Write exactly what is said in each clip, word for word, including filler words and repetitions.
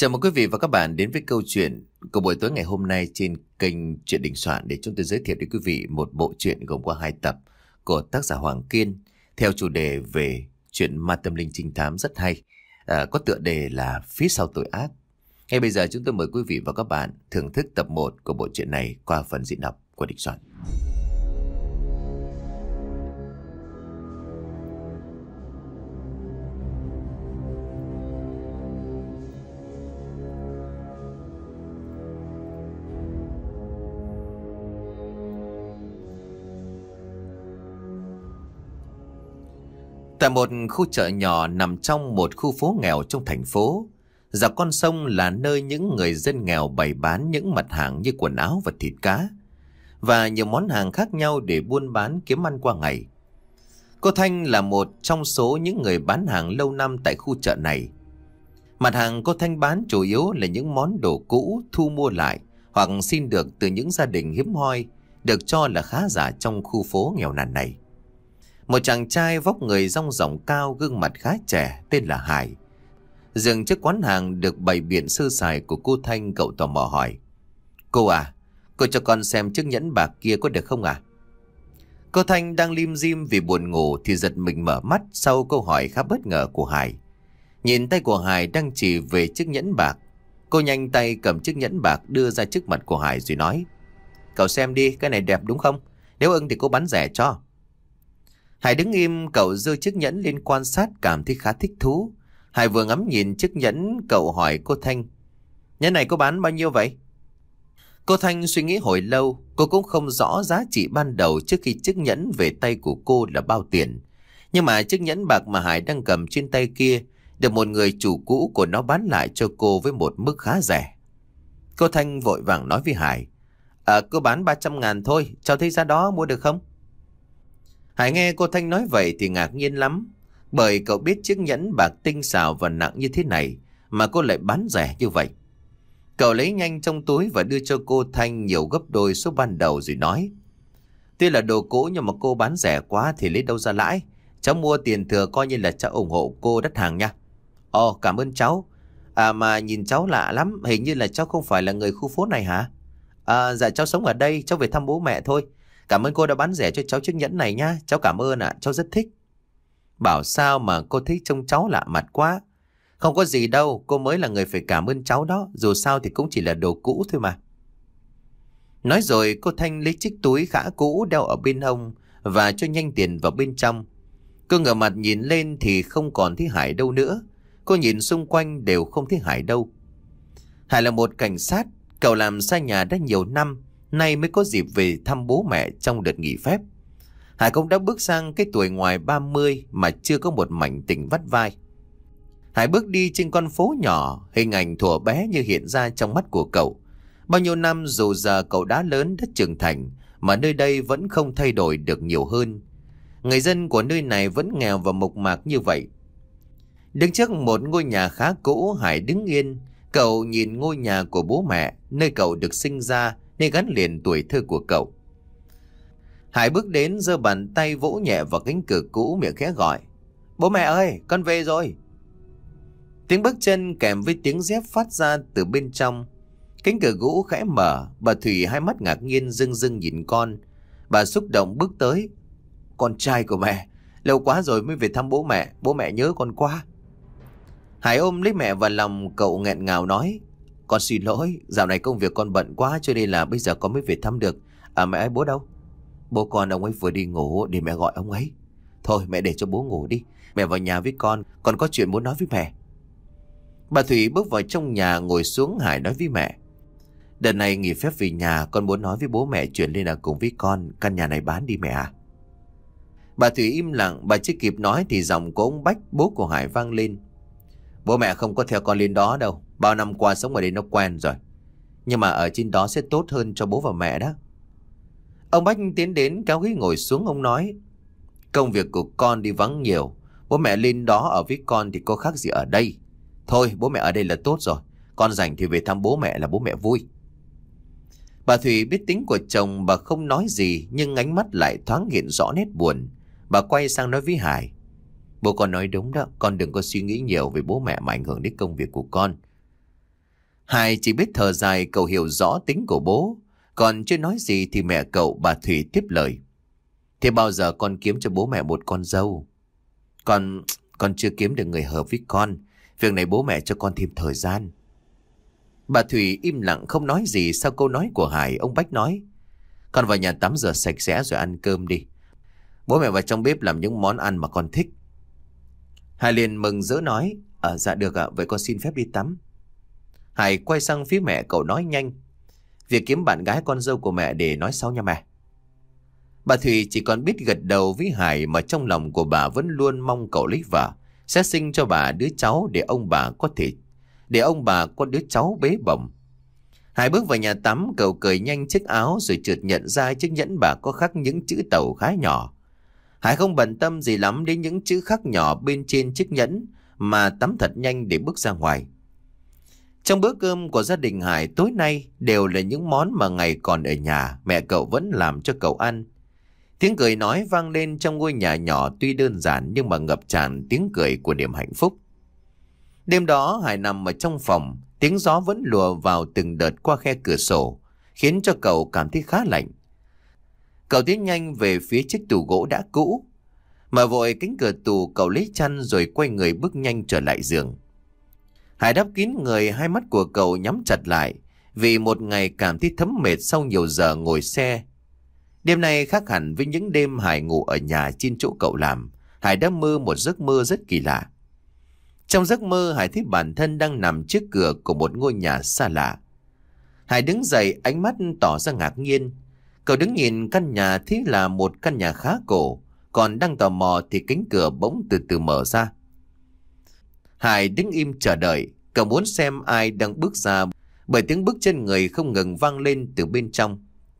Chào mừng quý vị và các bạn đến với câu chuyện của buổi tối ngày hôm nay trên kênh Chuyện Đình Soạn, để chúng tôi giới thiệu đến quý vị một bộ truyện gồm có hai tập của tác giả Hoàng Kiên theo chủ đề về chuyện ma tâm linh trinh thám rất hay, à, có tựa đề là Phía Sau Tội Ác. Ngay bây giờ chúng tôi mời quý vị và các bạn thưởng thức tập một của bộ truyện này qua phần diễn đọc của Đình Soạn. Tại một khu chợ nhỏ nằm trong một khu phố nghèo trong thành phố, dọc con sông là nơi những người dân nghèo bày bán những mặt hàng như quần áo và thịt cá và nhiều món hàng khác nhau để buôn bán kiếm ăn qua ngày. Cô Thanh là một trong số những người bán hàng lâu năm tại khu chợ này. Mặt hàng cô Thanh bán chủ yếu là những món đồ cũ thu mua lại hoặc xin được từ những gia đình hiếm hoi, được cho là khá giả trong khu phố nghèo nàn này. Một chàng trai vóc người dong dỏng cao, gương mặt khá trẻ, tên là Hải, dừng trước quán hàng được bày biện sơ sài của cô Thanh. Cậu tò mò hỏi: "Cô à, cô cho con xem chiếc nhẫn bạc kia có được không à?" Cô Thanh đang lim dim vì buồn ngủ thì giật mình mở mắt sau câu hỏi khá bất ngờ của Hải. Nhìn tay của Hải đang chỉ về chiếc nhẫn bạc, cô nhanh tay cầm chiếc nhẫn bạc đưa ra trước mặt của Hải rồi nói: "Cậu xem đi, cái này đẹp đúng không? Nếu ưng thì cô bán rẻ cho." Hải đứng im, cậu giơ chiếc nhẫn lên quan sát, cảm thấy khá thích thú. Hải vừa ngắm nhìn chiếc nhẫn, cậu hỏi cô Thanh: "Nhẫn này cô bán bao nhiêu vậy?" Cô Thanh suy nghĩ hồi lâu, cô cũng không rõ giá trị ban đầu trước khi chiếc nhẫn về tay của cô là bao tiền. Nhưng mà chiếc nhẫn bạc mà Hải đang cầm trên tay kia được một người chủ cũ của nó bán lại cho cô với một mức khá rẻ. Cô Thanh vội vàng nói với Hải: "À, cô bán ba trăm ngàn thôi, cháu thấy giá đó mua được không?" Hải nghe cô Thanh nói vậy thì ngạc nhiên lắm, bởi cậu biết chiếc nhẫn bạc tinh xảo và nặng như thế này mà cô lại bán rẻ như vậy. Cậu lấy nhanh trong túi và đưa cho cô Thanh nhiều gấp đôi số ban đầu rồi nói: "Tuy là đồ cũ nhưng mà cô bán rẻ quá thì lấy đâu ra lãi. Cháu mua tiền thừa coi như là cháu ủng hộ cô đắt hàng nha." "Ồ, cảm ơn cháu. À mà nhìn cháu lạ lắm, hình như là cháu không phải là người khu phố này hả?" "À, dạ cháu sống ở đây, cháu về thăm bố mẹ thôi. Cảm ơn cô đã bán rẻ cho cháu chiếc nhẫn này nhá. Cháu cảm ơn ạ, cháu rất thích." Bảo sao mà cô thấy trông cháu lạ mặt quá. "Không có gì đâu, cô mới là người phải cảm ơn cháu đó. Dù sao thì cũng chỉ là đồ cũ thôi mà." Nói rồi cô Thanh lấy chiếc túi khá cũ đeo ở bên hông và cho nhanh tiền vào bên trong. Cô ngửa mặt nhìn lên thì không còn thấy Hải đâu nữa. Cô nhìn xung quanh đều không thấy Hải đâu. Hải là một cảnh sát, cậu làm xa nhà đã nhiều năm, nay mới có dịp về thăm bố mẹ trong đợt nghỉ phép. Hải cũng đã bước sang cái tuổi ngoài ba mươi mà chưa có một mảnh tình vắt vai. Hải bước đi trên con phố nhỏ, hình ảnh thuở bé như hiện ra trong mắt của cậu. Bao nhiêu năm dù giờ cậu đã lớn, đã trưởng thành, mà nơi đây vẫn không thay đổi được nhiều hơn. Người dân của nơi này vẫn nghèo và mộc mạc như vậy. Đứng trước một ngôi nhà khá cũ, Hải đứng yên. Cậu nhìn ngôi nhà của bố mẹ, nơi cậu được sinh ra, nên gắn liền tuổi thơ của cậu. Hải bước đến, giơ bàn tay vỗ nhẹ vào cánh cửa cũ, miệng khẽ gọi: "Bố mẹ ơi, con về rồi." Tiếng bước chân kèm với tiếng dép phát ra từ bên trong. Cánh cửa gỗ khẽ mở, bà Thủy hai mắt ngạc nhiên rưng rưng nhìn con. Bà xúc động bước tới: "Con trai của mẹ, lâu quá rồi mới về thăm bố mẹ, bố mẹ nhớ con quá." Hải ôm lấy mẹ vào lòng, cậu nghẹn ngào nói: "Con xin lỗi, dạo này công việc con bận quá cho nên là bây giờ con mới về thăm được. À mẹ ơi, bố đâu?" "Bố con ông ấy vừa đi ngủ, để mẹ gọi ông ấy." "Thôi mẹ để cho bố ngủ đi, mẹ vào nhà với con, con có chuyện muốn nói với mẹ." Bà Thủy bước vào trong nhà ngồi xuống. Hải nói với mẹ: "Đợt này nghỉ phép về nhà, con muốn nói với bố mẹ chuyển lên ở cùng với con, căn nhà này bán đi mẹ à." Bà Thủy im lặng, bà chưa kịp nói thì giọng của ông Bách, bố của Hải vang lên: "Bố mẹ không có theo con lên đó đâu, bao năm qua sống ở đây nó quen rồi. Nhưng mà ở trên đó sẽ tốt hơn cho bố và mẹ đó." Ông Bách tiến đến kéo ghế ngồi xuống, ông nói: "Công việc của con đi vắng nhiều, bố mẹ lên đó ở với con thì có khác gì ở đây. Thôi bố mẹ ở đây là tốt rồi, con rảnh thì về thăm bố mẹ là bố mẹ vui." Bà Thủy biết tính của chồng, bà không nói gì nhưng ánh mắt lại thoáng hiện rõ nét buồn. Bà quay sang nói với Hải: "Bố con nói đúng đó, con đừng có suy nghĩ nhiều về bố mẹ mà ảnh hưởng đến công việc của con. Hải chỉ biết thở dài, cậu hiểu rõ tính của bố. Còn chưa nói gì thì mẹ cậu, bà Thủy tiếp lời. Thế bao giờ con kiếm cho bố mẹ một con dâu? Con, con chưa kiếm được người hợp với con. Việc này bố mẹ cho con thêm thời gian. Bà Thủy im lặng không nói gì sau câu nói của Hải. Ông Bách nói. Con vào nhà tắm rửa sạch sẽ rồi ăn cơm đi. Bố mẹ vào trong bếp làm những món ăn mà con thích. Hải liền mừng rỡ nói. À, dạ được ạ, vậy con xin phép đi tắm. Hải quay sang phía mẹ cậu nói nhanh. Việc kiếm bạn gái con dâu của mẹ để nói sau nha mẹ. Bà Thủy chỉ còn biết gật đầu với Hải, mà trong lòng của bà vẫn luôn mong cậu lấy vợ, sẽ sinh cho bà đứa cháu để ông bà có thể để ông bà có đứa cháu bế bổng. Hải bước vào nhà tắm, cậu cởi nhanh chiếc áo rồi chợt nhận ra chiếc nhẫn bà có khắc những chữ tàu khá nhỏ. Hải không bận tâm gì lắm đến những chữ khắc nhỏ bên trên chiếc nhẫn, mà tắm thật nhanh để bước ra ngoài. Trong bữa cơm của gia đình Hải tối nay đều là những món mà ngày còn ở nhà mẹ cậu vẫn làm cho cậu ăn. Tiếng cười nói vang lên trong ngôi nhà nhỏ, tuy đơn giản nhưng mà ngập tràn tiếng cười của niềm hạnh phúc. Đêm đó Hải nằm ở trong phòng, tiếng gió vẫn lùa vào từng đợt qua khe cửa sổ, khiến cho cậu cảm thấy khá lạnh. Cậu tiến nhanh về phía chiếc tủ gỗ đã cũ, mở vội cánh cửa tủ, cậu lấy chăn rồi quay người bước nhanh trở lại giường. Hải đắp kín người, hai mắt của cậu nhắm chặt lại, vì một ngày cảm thấy thấm mệt sau nhiều giờ ngồi xe. Đêm nay khác hẳn với những đêm Hải ngủ ở nhà trên chỗ cậu làm. Hải đã mơ một giấc mơ rất kỳ lạ. Trong giấc mơ, Hải thấy bản thân đang nằm trước cửa của một ngôi nhà xa lạ. Hải đứng dậy, ánh mắt tỏ ra ngạc nhiên. Cậu đứng nhìn căn nhà, thấy là một căn nhà khá cổ. Còn đang tò mò thì cánh cửa bỗng từ từ mở ra. Hải đứng im chờ đợi, cậu muốn xem ai đang bước ra, bởi tiếng bước chân người không ngừng vang lên từ bên trong.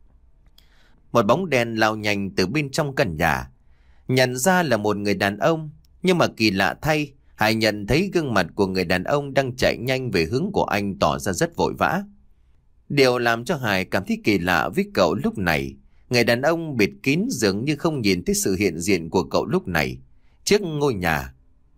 Một bóng đen lao nhanh từ bên trong căn nhà. Nhận ra là một người đàn ông, nhưng mà kỳ lạ thay, Hải nhận thấy gương mặt của người đàn ông đang chạy nhanh về hướng của anh, tỏ ra rất vội vã. Điều làm cho Hải cảm thấy kỳ lạ với cậu lúc này, người đàn ông bịt kín dường như không nhìn thấy sự hiện diện của cậu lúc này trước ngôi nhà.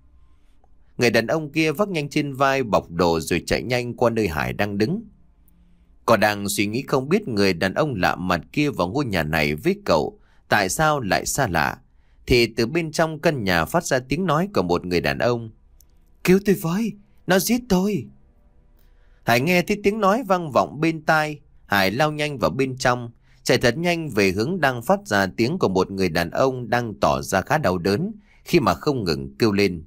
Người đàn ông kia vác nhanh trên vai bọc đồ rồi chạy nhanh qua nơi Hải đang đứng. Cậu đang suy nghĩ không biết người đàn ông lạ mặt kia vào ngôi nhà này với cậu tại sao lại xa lạ, thì từ bên trong căn nhà phát ra tiếng nói của một người đàn ông. Cứu tôi với, nó giết tôi. Hải nghe thấy tiếng nói vang vọng bên tai. Hải lao nhanh vào bên trong, chạy thật nhanh về hướng đang phát ra tiếng của một người đàn ông đang tỏ ra khá đau đớn khi mà không ngừng kêu lên.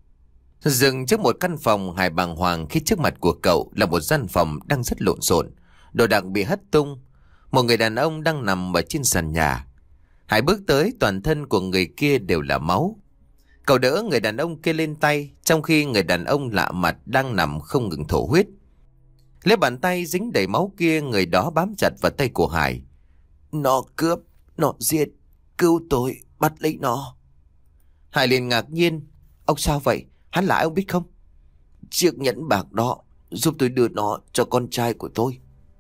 Dừng trước một căn phòng, Hải bàng hoàng khi trước mặt của cậu là một gian phòng đang rất lộn xộn, đồ đạc bị hất tung. Một người đàn ông đang nằm ở trên sàn nhà. Hải bước tới, toàn thân của người kia đều là máu. Cậu đỡ người đàn ông kia lên tay, trong khi người đàn ông lạ mặt đang nằm không ngừng thổ huyết. Lấy bàn tay dính đầy máu kia, người đó bám chặt vào tay của Hải. Nó cướp, nó giết, cứu tôi, bắt lấy nó. Hải liền ngạc nhiên. Ông sao vậy? Hắn là ai ông biết không? Chiếc nhẫn bạc đó, giúp tôi đưa nó cho con trai của tôi.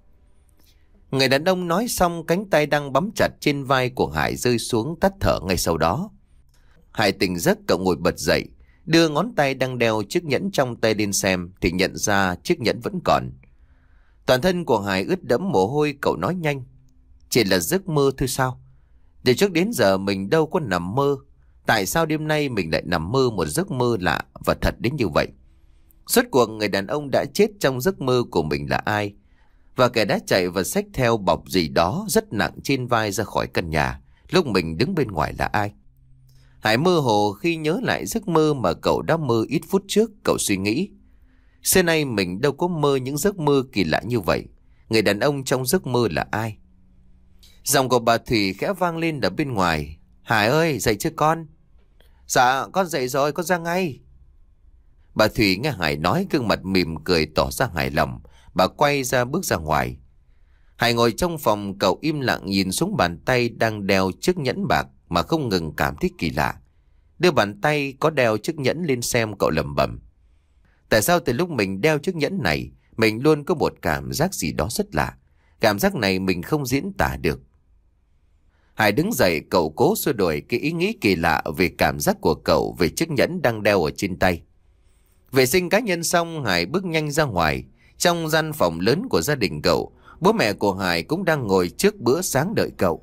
Người đàn ông nói xong, cánh tay đang bám chặt trên vai của Hải rơi xuống, tắt thở ngay sau đó. Hải tỉnh giấc, cậu ngồi bật dậy, đưa ngón tay đang đeo chiếc nhẫn trong tay lên xem, thì nhận ra chiếc nhẫn vẫn còn. Toàn thân của Hải ướt đẫm mồ hôi, cậu nói nhanh. Chỉ là giấc mơ thôi sao? Từ trước đến giờ mình đâu có nằm mơ. Tại sao đêm nay mình lại nằm mơ một giấc mơ lạ và thật đến như vậy? Rốt cuộc người đàn ông đã chết trong giấc mơ của mình là ai? Và kẻ đã chạy và xách theo bọc gì đó rất nặng trên vai ra khỏi căn nhà lúc mình đứng bên ngoài là ai? Hải mơ hồ khi nhớ lại giấc mơ mà cậu đã mơ ít phút trước. Cậu suy nghĩ, xưa nay mình đâu có mơ những giấc mơ kỳ lạ như vậy. Người đàn ông trong giấc mơ là ai? Giọng của bà Thủy khẽ vang lên ở bên ngoài. Hải ơi, dậy chưa con? Dạ, con dậy rồi, con ra ngay. Bà Thủy nghe Hải nói, gương mặt mỉm cười tỏ ra hài lòng. Bà quay ra bước ra ngoài. Hải ngồi trong phòng, cậu im lặng nhìn xuống bàn tay đang đeo chiếc nhẫn bạc mà không ngừng cảm thấy kỳ lạ. Đưa bàn tay có đeo chiếc nhẫn lên xem, cậu lẩm bẩm. Tại sao từ lúc mình đeo chiếc nhẫn này, mình luôn có một cảm giác gì đó rất lạ. Cảm giác này mình không diễn tả được. Hải đứng dậy, cậu cố xua đuổi cái ý nghĩ kỳ lạ về cảm giác của cậu về chiếc nhẫn đang đeo ở trên tay. Vệ sinh cá nhân xong, Hải bước nhanh ra ngoài. Trong gian phòng lớn của gia đình cậu, bố mẹ của Hải cũng đang ngồi trước bữa sáng đợi cậu.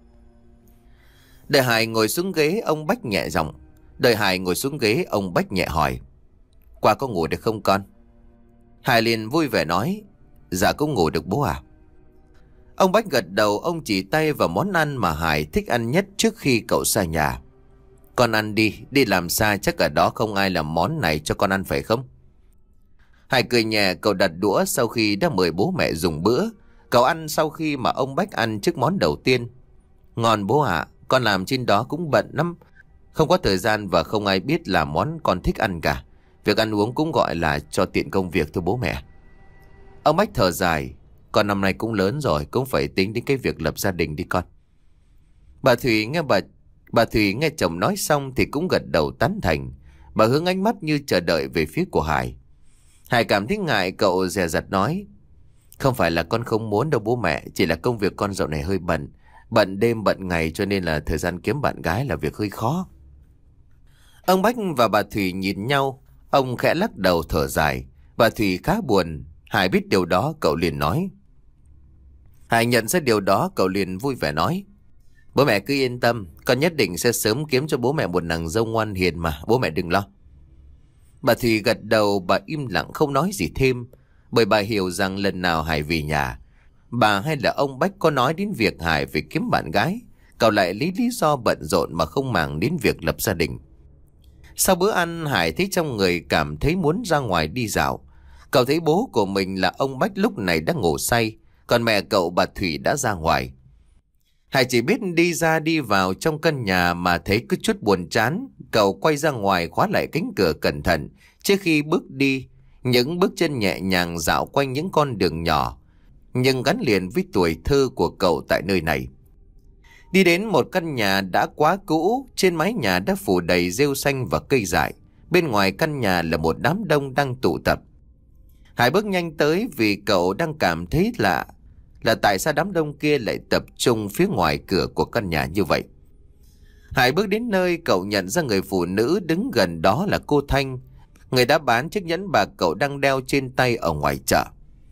Đợi Hải ngồi xuống ghế, ông Bách nhẹ giọng. Đợi Hải ngồi xuống ghế, ông Bách nhẹ hỏi: Qua có ngủ được không con? Hải liền vui vẻ nói: Dạ cũng ngủ được bố à. Ông Bách gật đầu, ông chỉ tay vào món ăn mà Hải thích ăn nhất trước khi cậu xa nhà. Con ăn đi, đi làm xa chắc ở đó không ai làm món này cho con ăn phải không? Hải cười nhẹ, cậu đặt đũa sau khi đã mời bố mẹ dùng bữa. Cậu ăn sau khi mà ông Bách ăn trước món đầu tiên. Ngon bố ạ, con làm trên đó cũng bận lắm. Không có thời gian và không ai biết là món con thích ăn cả. Việc ăn uống cũng gọi là cho tiện công việc thôi bố mẹ. Ông Bách thở dài: Con năm nay cũng lớn rồi, cũng phải tính đến cái việc lập gia đình đi con. Bà Thủy nghe bà bà Thủy nghe chồng nói xong thì cũng gật đầu tán thành. Bà hướng ánh mắt như chờ đợi về phía của Hải. Hải cảm thấy ngại, cậu dè dặt nói: Không phải là con không muốn đâu bố mẹ, chỉ là công việc con dạo này hơi bận. Bận đêm bận ngày cho nên là thời gian kiếm bạn gái là việc hơi khó. Ông Bách và bà Thủy nhìn nhau. Ông khẽ lắc đầu thở dài. Bà Thủy khá buồn. Hải biết điều đó, cậu liền nói. Hải nhận ra điều đó, cậu liền vui vẻ nói: Bố mẹ cứ yên tâm, con nhất định sẽ sớm kiếm cho bố mẹ một nàng dâu ngoan hiền mà, bố mẹ đừng lo. Bà Thủy gật đầu, bà im lặng không nói gì thêm, bởi bà hiểu rằng lần nào Hải về nhà, bà hay là ông Bách có nói đến việc Hải phải kiếm bạn gái, cậu lại lấy lý do bận rộn mà không màng đến việc lập gia đình. Sau bữa ăn, Hải thấy trong người cảm thấy muốn ra ngoài đi dạo. Cậu thấy bố của mình là ông Bách lúc này đang ngủ say, còn mẹ cậu bà Thủy đã ra ngoài. Hải chỉ biết đi ra đi vào trong căn nhà mà thấy cứ chút buồn chán. Cậu quay ra ngoài khóa lại cánh cửa cẩn thận trước khi bước đi. Những bước chân nhẹ nhàng dạo quanh những con đường nhỏ, nhưng gắn liền với tuổi thơ của cậu tại nơi này. Đi đến một căn nhà đã quá cũ, trên mái nhà đã phủ đầy rêu xanh và cây dại. Bên ngoài căn nhà là một đám đông đang tụ tập. Hải bước nhanh tới vì cậu đang cảm thấy lạ là tại sao đám đông kia lại tập trung phía ngoài cửa của căn nhà như vậy. Hải bước đến nơi, cậu nhận ra người phụ nữ đứng gần đó là cô Thanh, người đã bán chiếc nhẫn bạc cậu đang đeo trên tay ở ngoài chợ.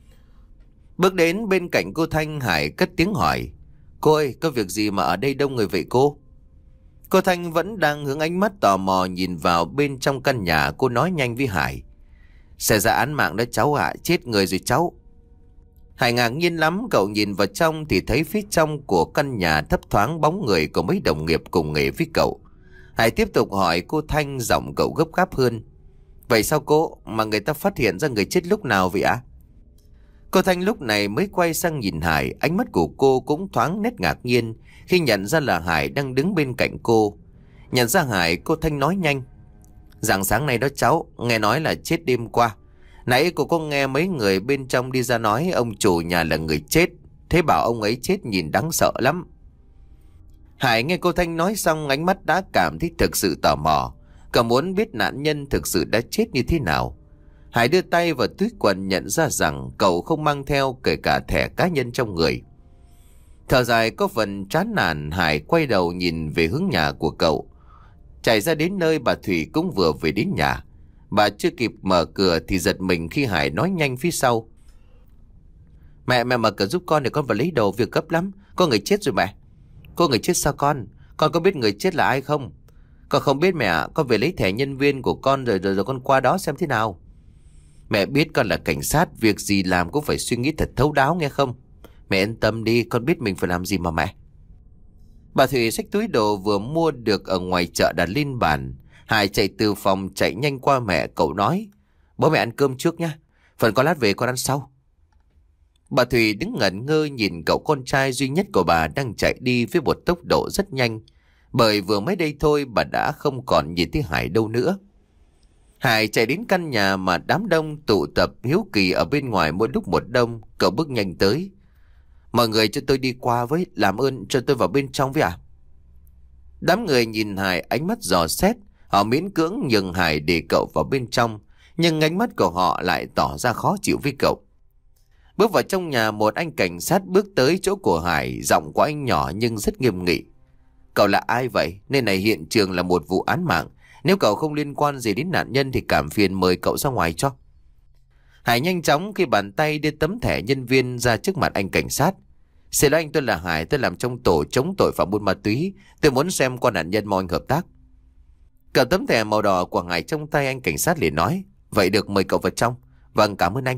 Bước đến bên cạnh cô Thanh, Hải cất tiếng hỏi: Cô ơi, có việc gì mà ở đây đông người vậy cô? Cô Thanh vẫn đang hướng ánh mắt tò mò nhìn vào bên trong căn nhà. Cô nói nhanh với Hải: Xảy ra án mạng đó cháu ạ, chết người rồi cháu. Hải ngạc nhiên lắm, cậu nhìn vào trong thì thấy phía trong của căn nhà thấp thoáng bóng người của mấy đồng nghiệp cùng nghề với cậu. Hải tiếp tục hỏi cô Thanh, giọng cậu gấp gáp hơn: Vậy sao cô, mà người ta phát hiện ra người chết lúc nào vậy ạ? Cô Thanh lúc này mới quay sang nhìn Hải, ánh mắt của cô cũng thoáng nét ngạc nhiên khi nhận ra là Hải đang đứng bên cạnh cô. Nhận ra Hải, cô Thanh nói nhanh: Rạng sáng nay đó cháu, nghe nói là chết đêm qua. Nãy cô có nghe mấy người bên trong đi ra nói ông chủ nhà là người chết, thế bảo ông ấy chết nhìn đáng sợ lắm. Hải nghe cô Thanh nói xong, ánh mắt đã cảm thấy thực sự tò mò, cậu muốn biết nạn nhân thực sự đã chết như thế nào. Hải đưa tay vào túi quần, nhận ra rằng cậu không mang theo kể cả thẻ cá nhân trong người. Thở dài có phần chán nản, Hải quay đầu nhìn về hướng nhà của cậu. Chạy ra đến nơi, bà Thủy cũng vừa về đến nhà. Bà chưa kịp mở cửa thì giật mình khi Hải nói nhanh phía sau: Mẹ, mẹ mở cửa giúp con để con vào lấy đồ, việc gấp lắm. Có người chết rồi mẹ. Có người chết sao con? Con có biết người chết là ai không? Con không biết mẹ ạ, con về lấy thẻ nhân viên của con rồi, rồi rồi con qua đó xem thế nào. Mẹ biết con là cảnh sát, việc gì làm cũng phải suy nghĩ thật thấu đáo nghe không? Mẹ yên tâm đi, con biết mình phải làm gì mà mẹ. Bà Thủy xách túi đồ vừa mua được ở ngoài chợ đặt lên bàn. Hải chạy từ phòng chạy nhanh qua mẹ, cậu nói: Bố mẹ ăn cơm trước nhá, phần con lát về con ăn sau. Bà Thủy đứng ngẩn ngơ nhìn cậu con trai duy nhất của bà đang chạy đi với một tốc độ rất nhanh, bởi vừa mới đây thôi bà đã không còn nhìn thấy Hải đâu nữa. Hải chạy đến căn nhà mà đám đông tụ tập hiếu kỳ ở bên ngoài mỗi lúc một đông, cậu bước nhanh tới: Mọi người cho tôi đi qua với, làm ơn cho tôi vào bên trong với ạ. Đám người nhìn Hải ánh mắt dò xét, họ miễn cưỡng nhường Hải để cậu vào bên trong, nhưng ánh mắt của họ lại tỏ ra khó chịu với cậu. Bước vào trong nhà, một anh cảnh sát bước tới chỗ của Hải, giọng của anh nhỏ nhưng rất nghiêm nghị: Cậu là ai vậy? Nơi này hiện trường là một vụ án mạng, nếu cậu không liên quan gì đến nạn nhân thì cảm phiền mời cậu ra ngoài cho. Hải nhanh chóng khi bàn tay đưa tấm thẻ nhân viên ra trước mặt anh cảnh sát. Xin lỗi anh, tôi là Hải, tôi làm trong tổ chống tội phạm buôn ma túy. Tôi muốn xem qua nạn nhân, mong anh hợp tác. Cầm tấm thẻ màu đỏ của Hải trong tay, anh cảnh sát liền nói: Vậy được, mời cậu vào trong. Vâng, cảm ơn anh.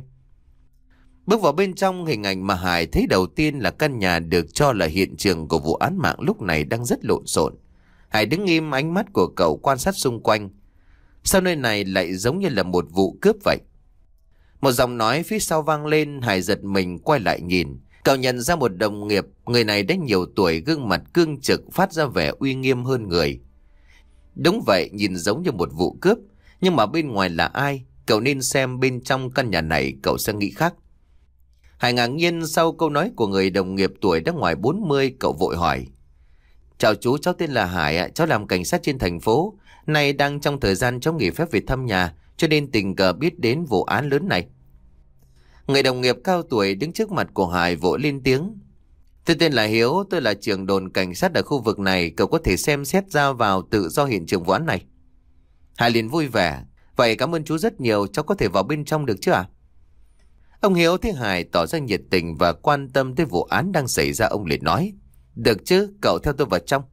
Bước vào bên trong, hình ảnh mà Hải thấy đầu tiên là căn nhà được cho là hiện trường của vụ án mạng lúc này đang rất lộn xộn. Hải đứng im, ánh mắt của cậu quan sát xung quanh. Sao nơi này lại giống như là một vụ cướp vậy? Một giọng nói phía sau vang lên. Hải giật mình quay lại nhìn. Cậu nhận ra một đồng nghiệp. Người này đã nhiều tuổi, gương mặt cương trực, phát ra vẻ uy nghiêm hơn người. Đúng vậy, nhìn giống như một vụ cướp. Nhưng mà bên ngoài là ai? Cậu nên xem bên trong căn nhà này, cậu sẽ nghĩ khác. Hải ngạc nhiên sau câu nói của người đồng nghiệp tuổi đã ngoài bốn mươi. Cậu vội hỏi: Chào chú, cháu tên là Hải ạ, cháu làm cảnh sát trên thành phố. Nay đang trong thời gian cháu nghỉ phép về thăm nhà, cho nên tình cờ biết đến vụ án lớn này. Người đồng nghiệp cao tuổi đứng trước mặt của Hải vội lên tiếng: Tôi tên là Hiếu, tôi là trưởng đồn cảnh sát ở khu vực này. Cậu có thể xem xét ra vào tự do hiện trường vụ án này. Hải liền vui vẻ: Vậy cảm ơn chú rất nhiều, cháu có thể vào bên trong được chứ ạ? Ông Hiếu thấy Hải tỏ ra nhiệt tình và quan tâm tới vụ án đang xảy ra, ông liền nói: Được chứ, cậu theo tôi vào trong.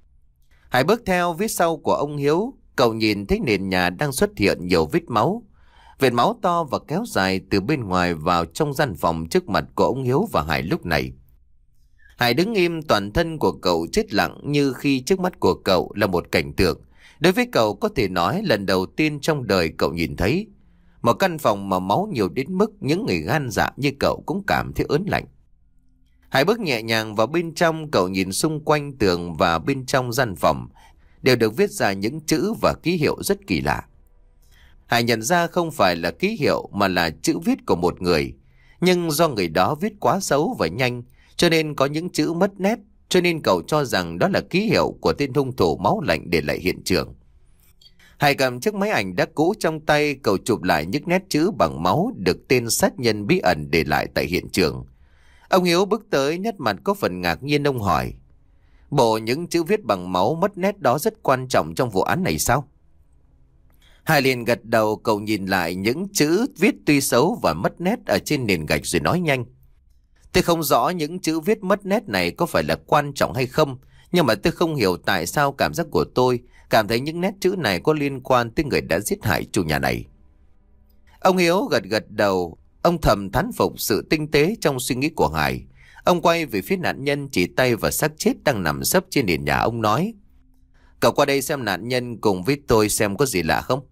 Hải bước theo phía sau của ông Hiếu. Cậu nhìn thấy nền nhà đang xuất hiện nhiều vết máu. Vệt máu to và kéo dài từ bên ngoài vào trong gian phòng trước mặt của ông Hiếu và Hải lúc này. Hải đứng im, toàn thân của cậu chết lặng như khi trước mắt của cậu là một cảnh tượng. Đối với cậu có thể nói lần đầu tiên trong đời cậu nhìn thấy một căn phòng mà máu nhiều đến mức những người gan dạ như cậu cũng cảm thấy ớn lạnh. Hải bước nhẹ nhàng vào bên trong. Cậu nhìn xung quanh tường và bên trong gian phòng đều được viết ra những chữ và ký hiệu rất kỳ lạ. Hải nhận ra không phải là ký hiệu mà là chữ viết của một người. Nhưng do người đó viết quá xấu và nhanh, cho nên có những chữ mất nét, cho nên cậu cho rằng đó là ký hiệu của tên hung thủ máu lạnh để lại hiện trường. Hải cầm chiếc máy ảnh đã cũ trong tay, cậu chụp lại những nét chữ bằng máu được tên sát nhân bí ẩn để lại tại hiện trường. Ông Hiếu bước tới, nét mặt có phần ngạc nhiên. Ông hỏi: Bộ những chữ viết bằng máu mất nét đó rất quan trọng trong vụ án này sao? Hải liền gật đầu. Cậu nhìn lại những chữ viết tuy xấu và mất nét ở trên nền gạch rồi nói nhanh: Tôi không rõ những chữ viết mất nét này có phải là quan trọng hay không, nhưng mà tôi không hiểu tại sao cảm giác của tôi cảm thấy những nét chữ này có liên quan tới người đã giết hại chủ nhà này. Ông Hiếu gật gật đầu. Ông thầm thán phục sự tinh tế trong suy nghĩ của Hải. Ông quay về phía nạn nhân, chỉ tay vào xác chết đang nằm sấp trên nền nhà. Ông nói: Cậu qua đây xem nạn nhân cùng với tôi xem có gì lạ không.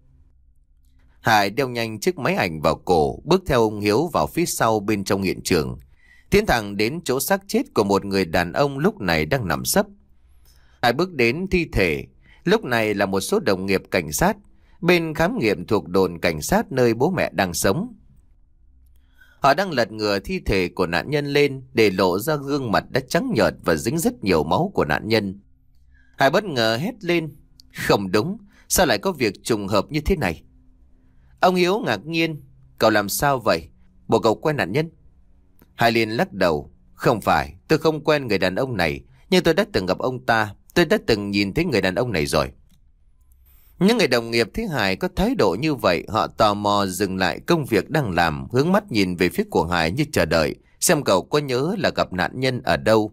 Hải đeo nhanh chiếc máy ảnh vào cổ, bước theo ông Hiếu vào phía sau bên trong hiện trường, tiến thẳng đến chỗ xác chết của một người đàn ông lúc này đang nằm sấp. Hải bước đến thi thể. Lúc này là một số đồng nghiệp cảnh sát bên khám nghiệm thuộc đồn cảnh sát nơi bố mẹ đang sống. Họ đang lật ngửa thi thể của nạn nhân lên để lộ ra gương mặt đã trắng nhợt và dính rất nhiều máu của nạn nhân. Hải bất ngờ hét lên: Không đúng, sao lại có việc trùng hợp như thế này? Ông Hiếu ngạc nhiên: Cậu làm sao vậy? Bộ cậu quen nạn nhân? Hải liền lắc đầu: Không phải, tôi không quen người đàn ông này, nhưng tôi đã từng gặp ông ta. Tôi đã từng nhìn thấy người đàn ông này rồi. Những người đồng nghiệp thấy Hải có thái độ như vậy, họ tò mò dừng lại công việc đang làm, hướng mắt nhìn về phía của Hải như chờ đợi xem cậu có nhớ là gặp nạn nhân ở đâu.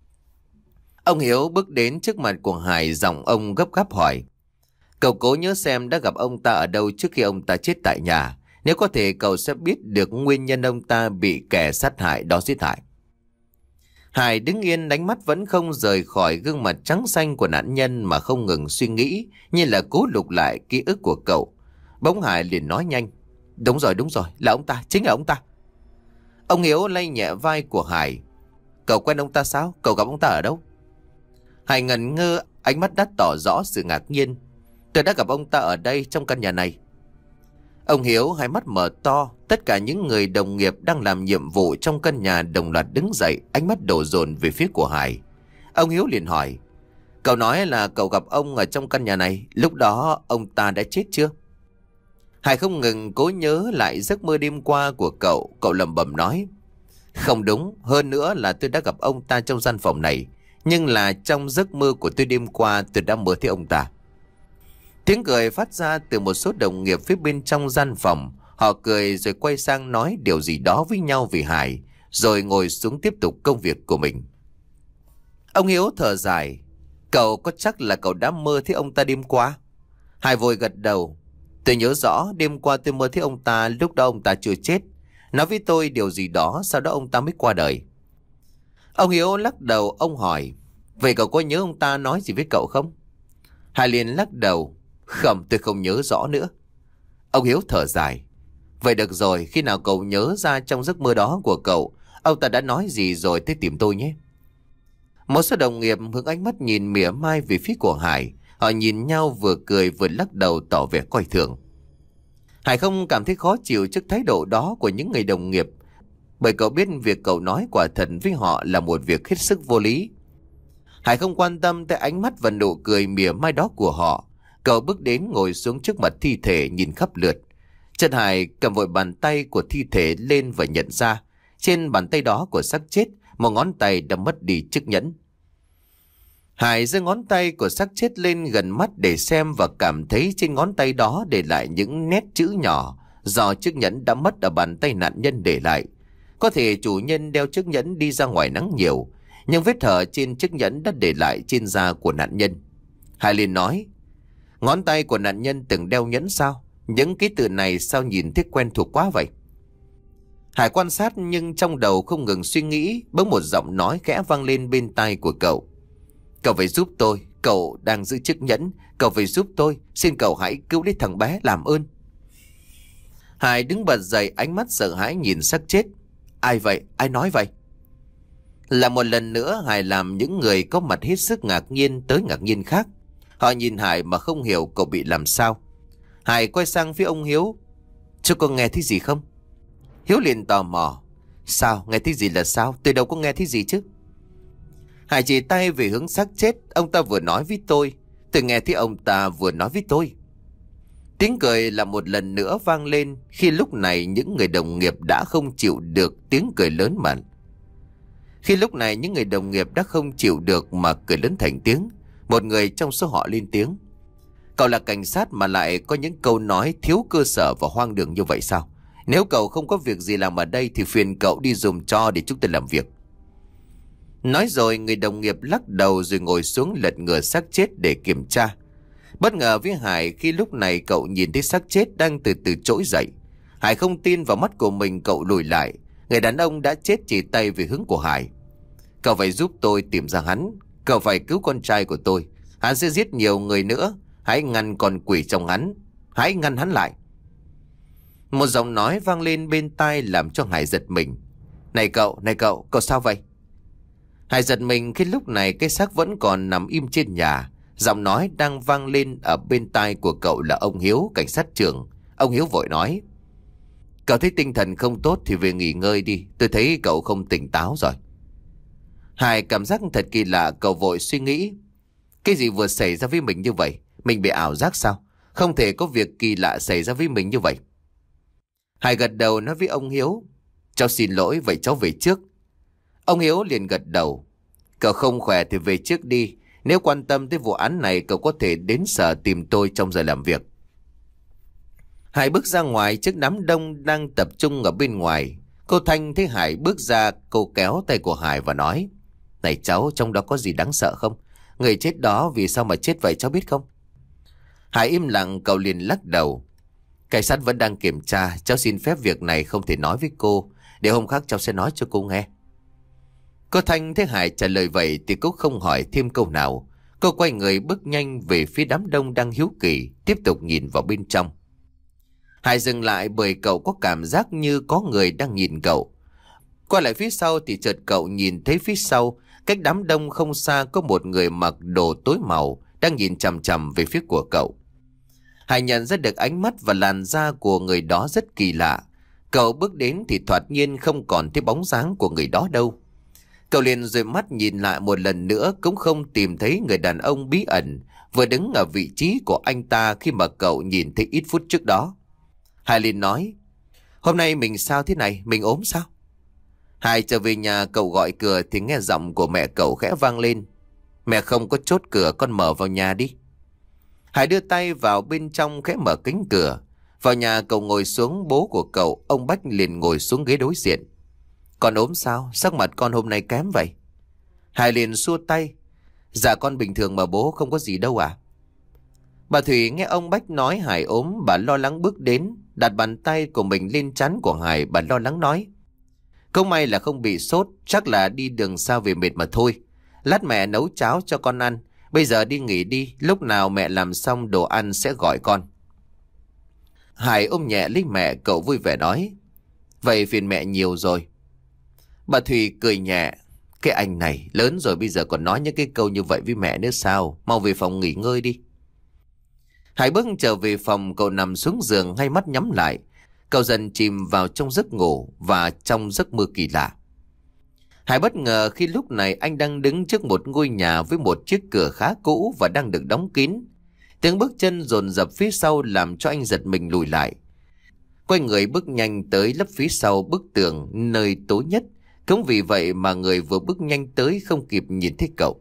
Ông Hiếu bước đến trước mặt của Hải, giọng ông gấp gáp hỏi: Cậu cố nhớ xem đã gặp ông ta ở đâu trước khi ông ta chết tại nhà. Nếu có thể cậu sẽ biết được nguyên nhân ông ta bị kẻ sát hại đó giết hại. Hải đứng yên, ánh mắt vẫn không rời khỏi gương mặt trắng xanh của nạn nhân mà không ngừng suy nghĩ, như là cố lục lại ký ức của cậu. Bỗng Hải liền nói nhanh: Đúng rồi, đúng rồi, là ông ta, chính là ông ta. Ông Hiếu lay nhẹ vai của Hải: Cậu quen ông ta sao? Cậu gặp ông ta ở đâu? Hải ngẩn ngơ, ánh mắt đã tỏ rõ sự ngạc nhiên: Tôi đã gặp ông ta ở đây, trong căn nhà này. Ông Hiếu hai mắt mở to. Tất cả những người đồng nghiệp đang làm nhiệm vụ trong căn nhà đồng loạt đứng dậy, ánh mắt đổ dồn về phía của Hải. Ông Hiếu liền hỏi: Cậu nói là cậu gặp ông ở trong căn nhà này, lúc đó ông ta đã chết chưa? Hải không ngừng cố nhớ lại giấc mơ đêm qua của cậu. Cậu lẩm bẩm nói: Không đúng, hơn nữa là tôi đã gặp ông ta trong gian phòng này, nhưng là trong giấc mơ của tôi đêm qua tôi đã mơ thấy ông ta. Tiếng cười phát ra từ một số đồng nghiệp phía bên trong gian phòng. Họ cười rồi quay sang nói điều gì đó với nhau về Hải, rồi ngồi xuống tiếp tục công việc của mình. Ông Hiếu thở dài. Cậu có chắc là cậu đã mơ thấy ông ta đêm qua? Hải vội gật đầu. Tôi nhớ rõ đêm qua tôi mơ thấy ông ta, lúc đó ông ta chưa chết. Nói với tôi điều gì đó, sau đó ông ta mới qua đời. Ông Hiếu lắc đầu, ông hỏi. Vậy cậu có nhớ ông ta nói gì với cậu không? Hải liền lắc đầu. Không, tôi không nhớ rõ nữa. Ông Hiếu thở dài. Vậy được rồi, khi nào cậu nhớ ra trong giấc mơ đó của cậu, ông ta đã nói gì rồi tới tìm tôi nhé. Một số đồng nghiệp hướng ánh mắt nhìn mỉa mai về phía của Hải. Họ nhìn nhau vừa cười vừa lắc đầu tỏ vẻ coi thường. Hải không cảm thấy khó chịu trước thái độ đó của những người đồng nghiệp, bởi cậu biết việc cậu nói quả thật với họ là một việc hết sức vô lý. Hải không quan tâm tới ánh mắt và nụ cười mỉa mai đó của họ. Cậu bước đến ngồi xuống trước mặt thi thể nhìn khắp lượt. Chân Hải cầm vội bàn tay của thi thể lên và nhận ra trên bàn tay đó của xác chết, một ngón tay đã mất đi chiếc nhẫn. Hải giơ ngón tay của xác chết lên gần mắt để xem và cảm thấy trên ngón tay đó để lại những nét chữ nhỏ do chiếc nhẫn đã mất ở bàn tay nạn nhân để lại. Có thể chủ nhân đeo chiếc nhẫn đi ra ngoài nắng nhiều, nhưng vết hở trên chiếc nhẫn đã để lại trên da của nạn nhân. Hải liền nói, ngón tay của nạn nhân từng đeo nhẫn sao? Những ký tự này sao nhìn thấy quen thuộc quá vậy? Hải quan sát nhưng trong đầu không ngừng suy nghĩ, bỗng một giọng nói khẽ vang lên bên tai của cậu. Cậu phải giúp tôi, cậu đang giữ chiếc nhẫn, cậu phải giúp tôi, xin cậu hãy cứu lấy thằng bé, làm ơn. Hải đứng bật dậy, ánh mắt sợ hãi nhìn xác chết. Ai vậy? Ai nói vậy? Là một lần nữa Hải làm những người có mặt hết sức ngạc nhiên tới ngạc nhiên khác. Họ nhìn Hải mà không hiểu cậu bị làm sao. Hải quay sang phía ông Hiếu. Chú có nghe thấy gì không? Hiếu liền tò mò. Sao? Nghe thấy gì là sao? Tôi đâu có nghe thấy gì chứ. Hải chỉ tay về hướng xác chết. Ông ta vừa nói với tôi. Tôi nghe thấy ông ta vừa nói với tôi. Tiếng cười là một lần nữa vang lên. Khi lúc này những người đồng nghiệp đã không chịu được tiếng cười lớn mà. Khi lúc này những người đồng nghiệp đã không chịu được mà cười lớn thành tiếng. Một người trong số họ lên tiếng. Cậu là cảnh sát mà lại có những câu nói thiếu cơ sở và hoang đường như vậy sao? Nếu cậu không có việc gì làm ở đây thì phiền cậu đi dùng cho để chúng tôi làm việc. Nói rồi người đồng nghiệp lắc đầu rồi ngồi xuống lật ngửa xác chết để kiểm tra. Bất ngờ với Hải khi lúc này cậu nhìn thấy xác chết đang từ từ trỗi dậy. Hải không tin vào mắt của mình, cậu lùi lại. Người đàn ông đã chết chỉ tay về hướng của Hải. Cậu phải giúp tôi tìm ra hắn. Cậu phải cứu con trai của tôi. Hắn sẽ giết nhiều người nữa. Hãy ngăn con quỷ trong hắn. Hãy ngăn hắn lại. Một giọng nói vang lên bên tai làm cho Hải giật mình. Này cậu, này cậu, cậu sao vậy? Hải giật mình khi lúc này cái xác vẫn còn nằm im trên nhà. Giọng nói đang vang lên ở bên tai của cậu là ông Hiếu, cảnh sát trưởng. Ông Hiếu vội nói. Cậu thấy tinh thần không tốt thì về nghỉ ngơi đi. Tôi thấy cậu không tỉnh táo rồi. Hải cảm giác thật kỳ lạ, cậu vội suy nghĩ. Cái gì vừa xảy ra với mình như vậy? Mình bị ảo giác sao? Không thể có việc kỳ lạ xảy ra với mình như vậy. Hải gật đầu nói với ông Hiếu. Cháu xin lỗi, vậy cháu về trước. Ông Hiếu liền gật đầu. Cậu không khỏe thì về trước đi. Nếu quan tâm tới vụ án này, cậu có thể đến sở tìm tôi trong giờ làm việc. Hải bước ra ngoài trước đám đông đang tập trung ở bên ngoài. Cô Thanh thấy Hải bước ra, cô kéo tay của Hải và nói. Này cháu, trong đó có gì đáng sợ không? Người chết đó vì sao mà chết vậy cháu biết không? Hải im lặng, cậu liền lắc đầu. Cảnh sát vẫn đang kiểm tra, cháu xin phép việc này không thể nói với cô. Để hôm khác cháu sẽ nói cho cô nghe. Cô Thanh thấy Hải trả lời vậy thì cũng không hỏi thêm câu nào. Cô quay người bước nhanh về phía đám đông đang hiếu kỳ, tiếp tục nhìn vào bên trong. Hải dừng lại bởi cậu có cảm giác như có người đang nhìn cậu. Quay lại phía sau thì chợt cậu nhìn thấy phía sau, cách đám đông không xa có một người mặc đồ tối màu đang nhìn chằm chằm về phía của cậu. Hải nhận ra được ánh mắt và làn da của người đó rất kỳ lạ. Cậu bước đến thì thoạt nhiên không còn thấy bóng dáng của người đó đâu. Cậu liền dời mắt nhìn lại một lần nữa cũng không tìm thấy người đàn ông bí ẩn vừa đứng ở vị trí của anh ta khi mà cậu nhìn thấy ít phút trước đó. Hải liền nói. Hôm nay mình sao thế này? Mình ốm sao? Hải trở về nhà, cậu gọi cửa thì nghe giọng của mẹ cậu khẽ vang lên. Mẹ không có chốt cửa, con mở vào nhà đi. Hải đưa tay vào bên trong khẽ mở cánh cửa. Vào nhà cậu ngồi xuống, bố của cậu, ông Bách liền ngồi xuống ghế đối diện. Con ốm sao? Sắc mặt con hôm nay kém vậy? Hải liền xua tay. Dạ con bình thường mà bố, không có gì đâu à. Bà Thủy nghe ông Bách nói Hải ốm, bà lo lắng bước đến, đặt bàn tay của mình lên trán của Hải, bà lo lắng nói. Không may là không bị sốt, chắc là đi đường xa về mệt mà thôi. Lát mẹ nấu cháo cho con ăn, bây giờ đi nghỉ đi, lúc nào mẹ làm xong đồ ăn sẽ gọi con. Hải ôm nhẹ lấy mẹ, cậu vui vẻ nói. Vậy phiền mẹ nhiều rồi. Bà Thủy cười nhẹ. Cái anh này lớn rồi bây giờ còn nói những cái câu như vậy với mẹ nữa sao? Mau về phòng nghỉ ngơi đi. Hải bước trở về phòng, cậu nằm xuống giường, hai mắt nhắm lại. Cậu dần chìm vào trong giấc ngủ và trong giấc mơ kỳ lạ. Hải bất ngờ khi lúc này anh đang đứng trước một ngôi nhà với một chiếc cửa khá cũ và đang được đóng kín. Tiếng bước chân dồn dập phía sau làm cho anh giật mình lùi lại. Quay người bước nhanh tới lấp phía sau bức tường nơi tối nhất. Cũng vì vậy mà người vừa bước nhanh tới không kịp nhìn thấy cậu.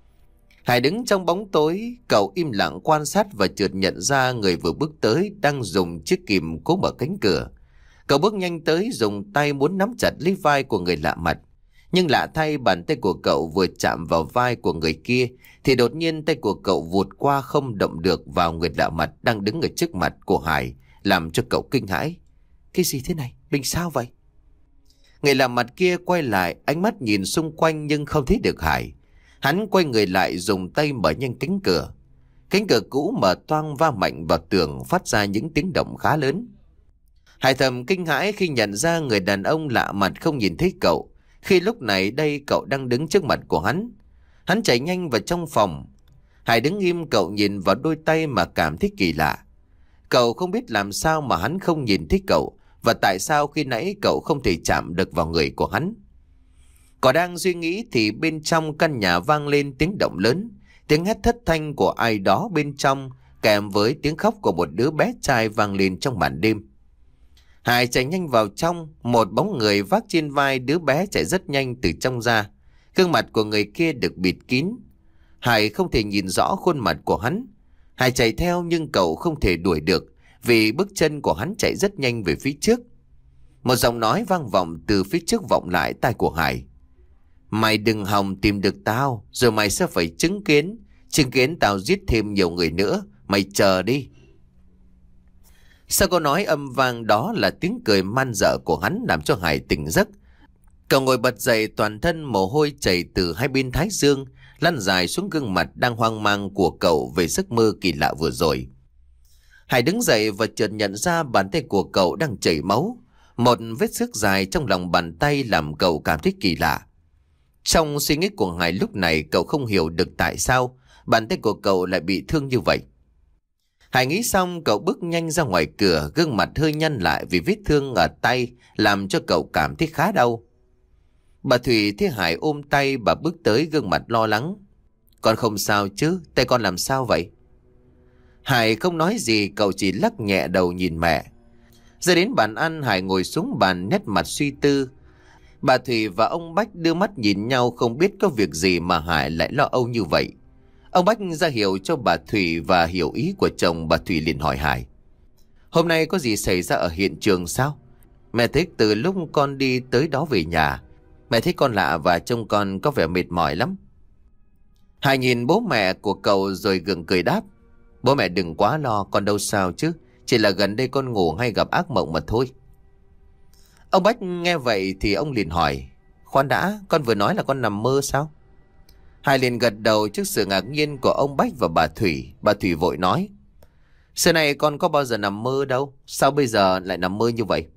Hải đứng trong bóng tối, cậu im lặng quan sát và chợt nhận ra người vừa bước tới đang dùng chiếc kìm cố mở cánh cửa. Cậu bước nhanh tới, dùng tay muốn nắm chặt lấy vai của người lạ mặt. Nhưng lạ thay, bàn tay của cậu vừa chạm vào vai của người kia thì đột nhiên tay của cậu vụt qua không động được vào người lạ mặt đang đứng ở trước mặt của Hải, làm cho cậu kinh hãi. Cái gì thế này? Mình sao vậy? Người lạ mặt kia quay lại, ánh mắt nhìn xung quanh nhưng không thấy được Hải. Hắn quay người lại, dùng tay mở nhanh cánh cửa. Cánh cửa cũ mở toang va mạnh vào tường, phát ra những tiếng động khá lớn. Hải thầm kinh hãi khi nhận ra người đàn ông lạ mặt không nhìn thấy cậu, khi lúc này đây cậu đang đứng trước mặt của hắn. Hắn chạy nhanh vào trong phòng. Hải đứng im, cậu nhìn vào đôi tay mà cảm thấy kỳ lạ. Cậu không biết làm sao mà hắn không nhìn thấy cậu, và tại sao khi nãy cậu không thể chạm được vào người của hắn. Cậu đang suy nghĩ thì bên trong căn nhà vang lên tiếng động lớn, tiếng hét thất thanh của ai đó bên trong, kèm với tiếng khóc của một đứa bé trai vang lên trong màn đêm. Hải chạy nhanh vào trong, một bóng người vác trên vai đứa bé chạy rất nhanh từ trong ra. Gương mặt của người kia được bịt kín. Hải không thể nhìn rõ khuôn mặt của hắn. Hải chạy theo nhưng cậu không thể đuổi được, vì bước chân của hắn chạy rất nhanh về phía trước. Một giọng nói vang vọng từ phía trước vọng lại tai của Hải. Mày đừng hòng tìm được tao, rồi mày sẽ phải chứng kiến, chứng kiến tao giết thêm nhiều người nữa. Mày chờ đi. Sau câu nói âm vang đó là tiếng cười man dợ của hắn, làm cho Hải tỉnh giấc. Cậu ngồi bật dậy, toàn thân mồ hôi chảy từ hai bên thái dương, lăn dài xuống gương mặt đang hoang mang của cậu về giấc mơ kỳ lạ vừa rồi. Hải đứng dậy và chợt nhận ra bàn tay của cậu đang chảy máu. Một vết xước dài trong lòng bàn tay làm cậu cảm thấy kỳ lạ. Trong suy nghĩ của Hải lúc này, cậu không hiểu được tại sao bàn tay của cậu lại bị thương như vậy. Hải nghĩ xong, cậu bước nhanh ra ngoài cửa, gương mặt hơi nhăn lại vì vết thương ở tay làm cho cậu cảm thấy khá đau. Bà Thủy thấy Hải ôm tay, bà bước tới gương mặt lo lắng. Con không sao chứ? Tay con làm sao vậy? Hải không nói gì, cậu chỉ lắc nhẹ đầu nhìn mẹ. Ra đến bàn ăn, Hải ngồi xuống bàn nét mặt suy tư. Bà Thủy và ông Bách đưa mắt nhìn nhau, không biết có việc gì mà Hải lại lo âu như vậy. Ông Bách ra hiệu cho bà Thủy và hiểu ý của chồng. Bà Thủy liền hỏi Hải. Hôm nay có gì xảy ra ở hiện trường sao? Mẹ thấy từ lúc con đi tới đó về nhà, mẹ thấy con lạ và trông con có vẻ mệt mỏi lắm. Hải nhìn bố mẹ của cậu rồi gượng cười đáp. Bố mẹ đừng quá lo, con đâu sao chứ. Chỉ là gần đây con ngủ hay gặp ác mộng mà thôi. Ông Bách nghe vậy thì ông liền hỏi. Khoan đã, con vừa nói là con nằm mơ sao? Hải liền gật đầu trước sự ngạc nhiên của ông Bách và bà Thủy. Bà Thủy vội nói. Xưa này con có bao giờ nằm mơ đâu, sao bây giờ lại nằm mơ như vậy?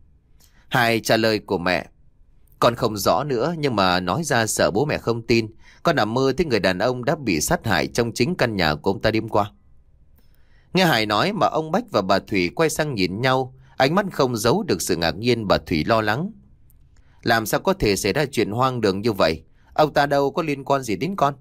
Hải trả lời của mẹ. Con không rõ nữa, nhưng mà nói ra sợ bố mẹ không tin. Con nằm mơ thấy người đàn ông đã bị sát hại trong chính căn nhà của ông ta đêm qua. Nghe Hải nói mà ông Bách và bà Thủy quay sang nhìn nhau, ánh mắt không giấu được sự ngạc nhiên. Bà Thủy lo lắng. Làm sao có thể xảy ra chuyện hoang đường như vậy? Ông ta đâu có liên quan gì đến con.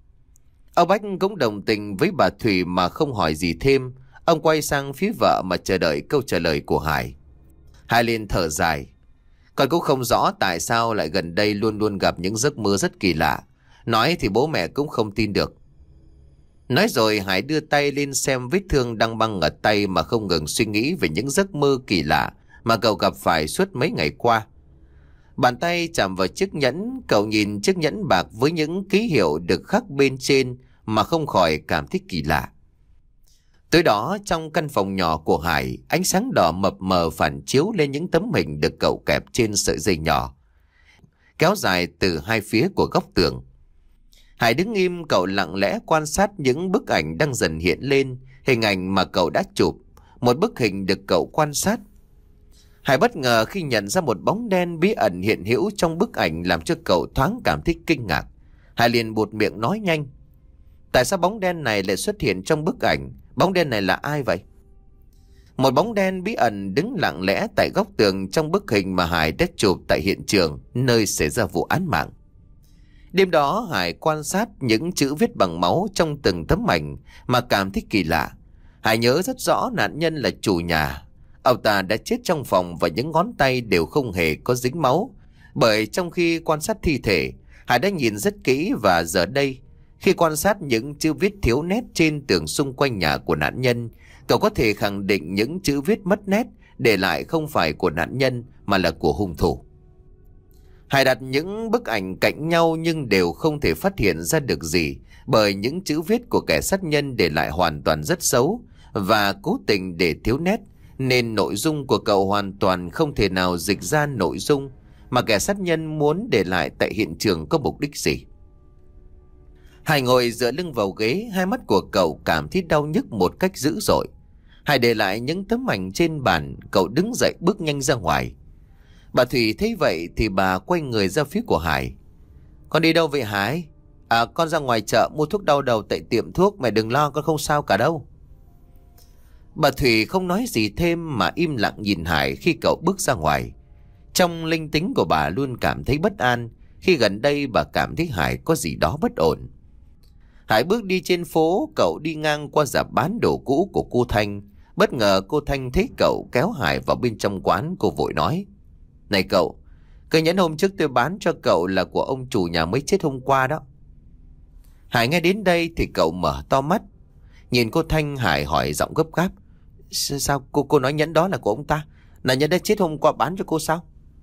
Ông Bách cũng đồng tình với bà Thủy mà không hỏi gì thêm. Ông quay sang phía vợ mà chờ đợi câu trả lời của Hải. Hải liền thở dài. Con cũng không rõ tại sao lại gần đây luôn luôn gặp những giấc mơ rất kỳ lạ. Nói thì bố mẹ cũng không tin được. Nói rồi Hải đưa tay lên xem vết thương đang băng ở tay mà không ngừng suy nghĩ về những giấc mơ kỳ lạ mà cậu gặp phải suốt mấy ngày qua. Bàn tay chạm vào chiếc nhẫn, cậu nhìn chiếc nhẫn bạc với những ký hiệu được khắc bên trên mà không khỏi cảm thấy kỳ lạ. Tới đó trong căn phòng nhỏ của Hải, ánh sáng đỏ mập mờ phản chiếu lên những tấm hình được cậu kẹp trên sợi dây nhỏ, kéo dài từ hai phía của góc tường. Hải đứng im, cậu lặng lẽ quan sát những bức ảnh đang dần hiện lên, hình ảnh mà cậu đã chụp. Một bức hình được cậu quan sát. Hải bất ngờ khi nhận ra một bóng đen bí ẩn hiện hữu trong bức ảnh làm cho cậu thoáng cảm thấy kinh ngạc. Hải liền buột miệng nói nhanh: tại sao bóng đen này lại xuất hiện trong bức ảnh? Bóng đen này là ai vậy? Một bóng đen bí ẩn đứng lặng lẽ tại góc tường trong bức hình mà Hải đã chụp tại hiện trường nơi xảy ra vụ án mạng. Đêm đó Hải quan sát những chữ viết bằng máu trong từng tấm ảnh mà cảm thấy kỳ lạ. Hải nhớ rất rõ nạn nhân là chủ nhà. Ông ta đã chết trong phòng và những ngón tay đều không hề có dính máu. Bởi trong khi quan sát thi thể, Hải đã nhìn rất kỹ, và giờ đây khi quan sát những chữ viết thiếu nét trên tường xung quanh nhà của nạn nhân, cậu có thể khẳng định những chữ viết mất nét để lại không phải của nạn nhân mà là của hung thủ. Hải đặt những bức ảnh cạnh nhau nhưng đều không thể phát hiện ra được gì, bởi những chữ viết của kẻ sát nhân để lại hoàn toàn rất xấu và cố tình để thiếu nét, nên nội dung của cậu hoàn toàn không thể nào dịch ra nội dung mà kẻ sát nhân muốn để lại tại hiện trường có mục đích gì. Hải ngồi dựa lưng vào ghế, hai mắt của cậu cảm thấy đau nhức một cách dữ dội. Hải để lại những tấm ảnh trên bàn, cậu đứng dậy bước nhanh ra ngoài. Bà Thủy thấy vậy thì bà quay người ra phía của Hải. Con đi đâu vậy Hải? À, con ra ngoài chợ mua thuốc đau đầu tại tiệm thuốc, mẹ đừng lo, con không sao cả đâu. Bà Thủy không nói gì thêm mà im lặng nhìn Hải khi cậu bước ra ngoài. Trong linh tính của bà luôn cảm thấy bất an khi gần đây bà cảm thấy Hải có gì đó bất ổn. Hải bước đi trên phố, cậu đi ngang qua rạp bán đồ cũ của cô Thanh. Bất ngờ cô Thanh thấy cậu kéo Hải vào bên trong quán, cô vội nói: này cậu, cái nhẫn hôm trước tôi bán cho cậu là của ông chủ nhà mới chết hôm qua đó. Hải nghe đến đây thì cậu mở to mắt. Nhìn cô Thanh, Hải hỏi giọng gấp gáp: sao cô cô nói nhẫn đó là của ông ta? Nạn nhân đã chết hôm qua bán cho cô sao?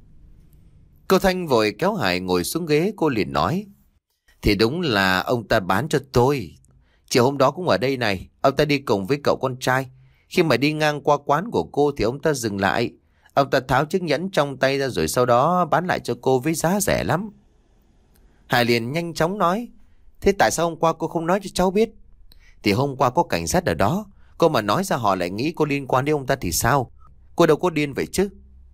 Cô Thanh vội kéo Hải ngồi xuống ghế, cô liền nói: thì đúng là ông ta bán cho tôi. Chiều hôm đó cũng ở đây này, ông ta đi cùng với cậu con trai. Khi mà đi ngang qua quán của cô thì ông ta dừng lại. Ông ta tháo chiếc nhẫn trong tay ra rồi sau đó bán lại cho cô với giá rẻ lắm. Hải liền nhanh chóng nói: thế tại sao hôm qua cô không nói cho cháu biết? Thì hôm qua có cảnh sát ở đó, cô mà nói ra họ lại nghĩ cô liên quan đến ông ta thì sao? Cô đâu có điên vậy chứ.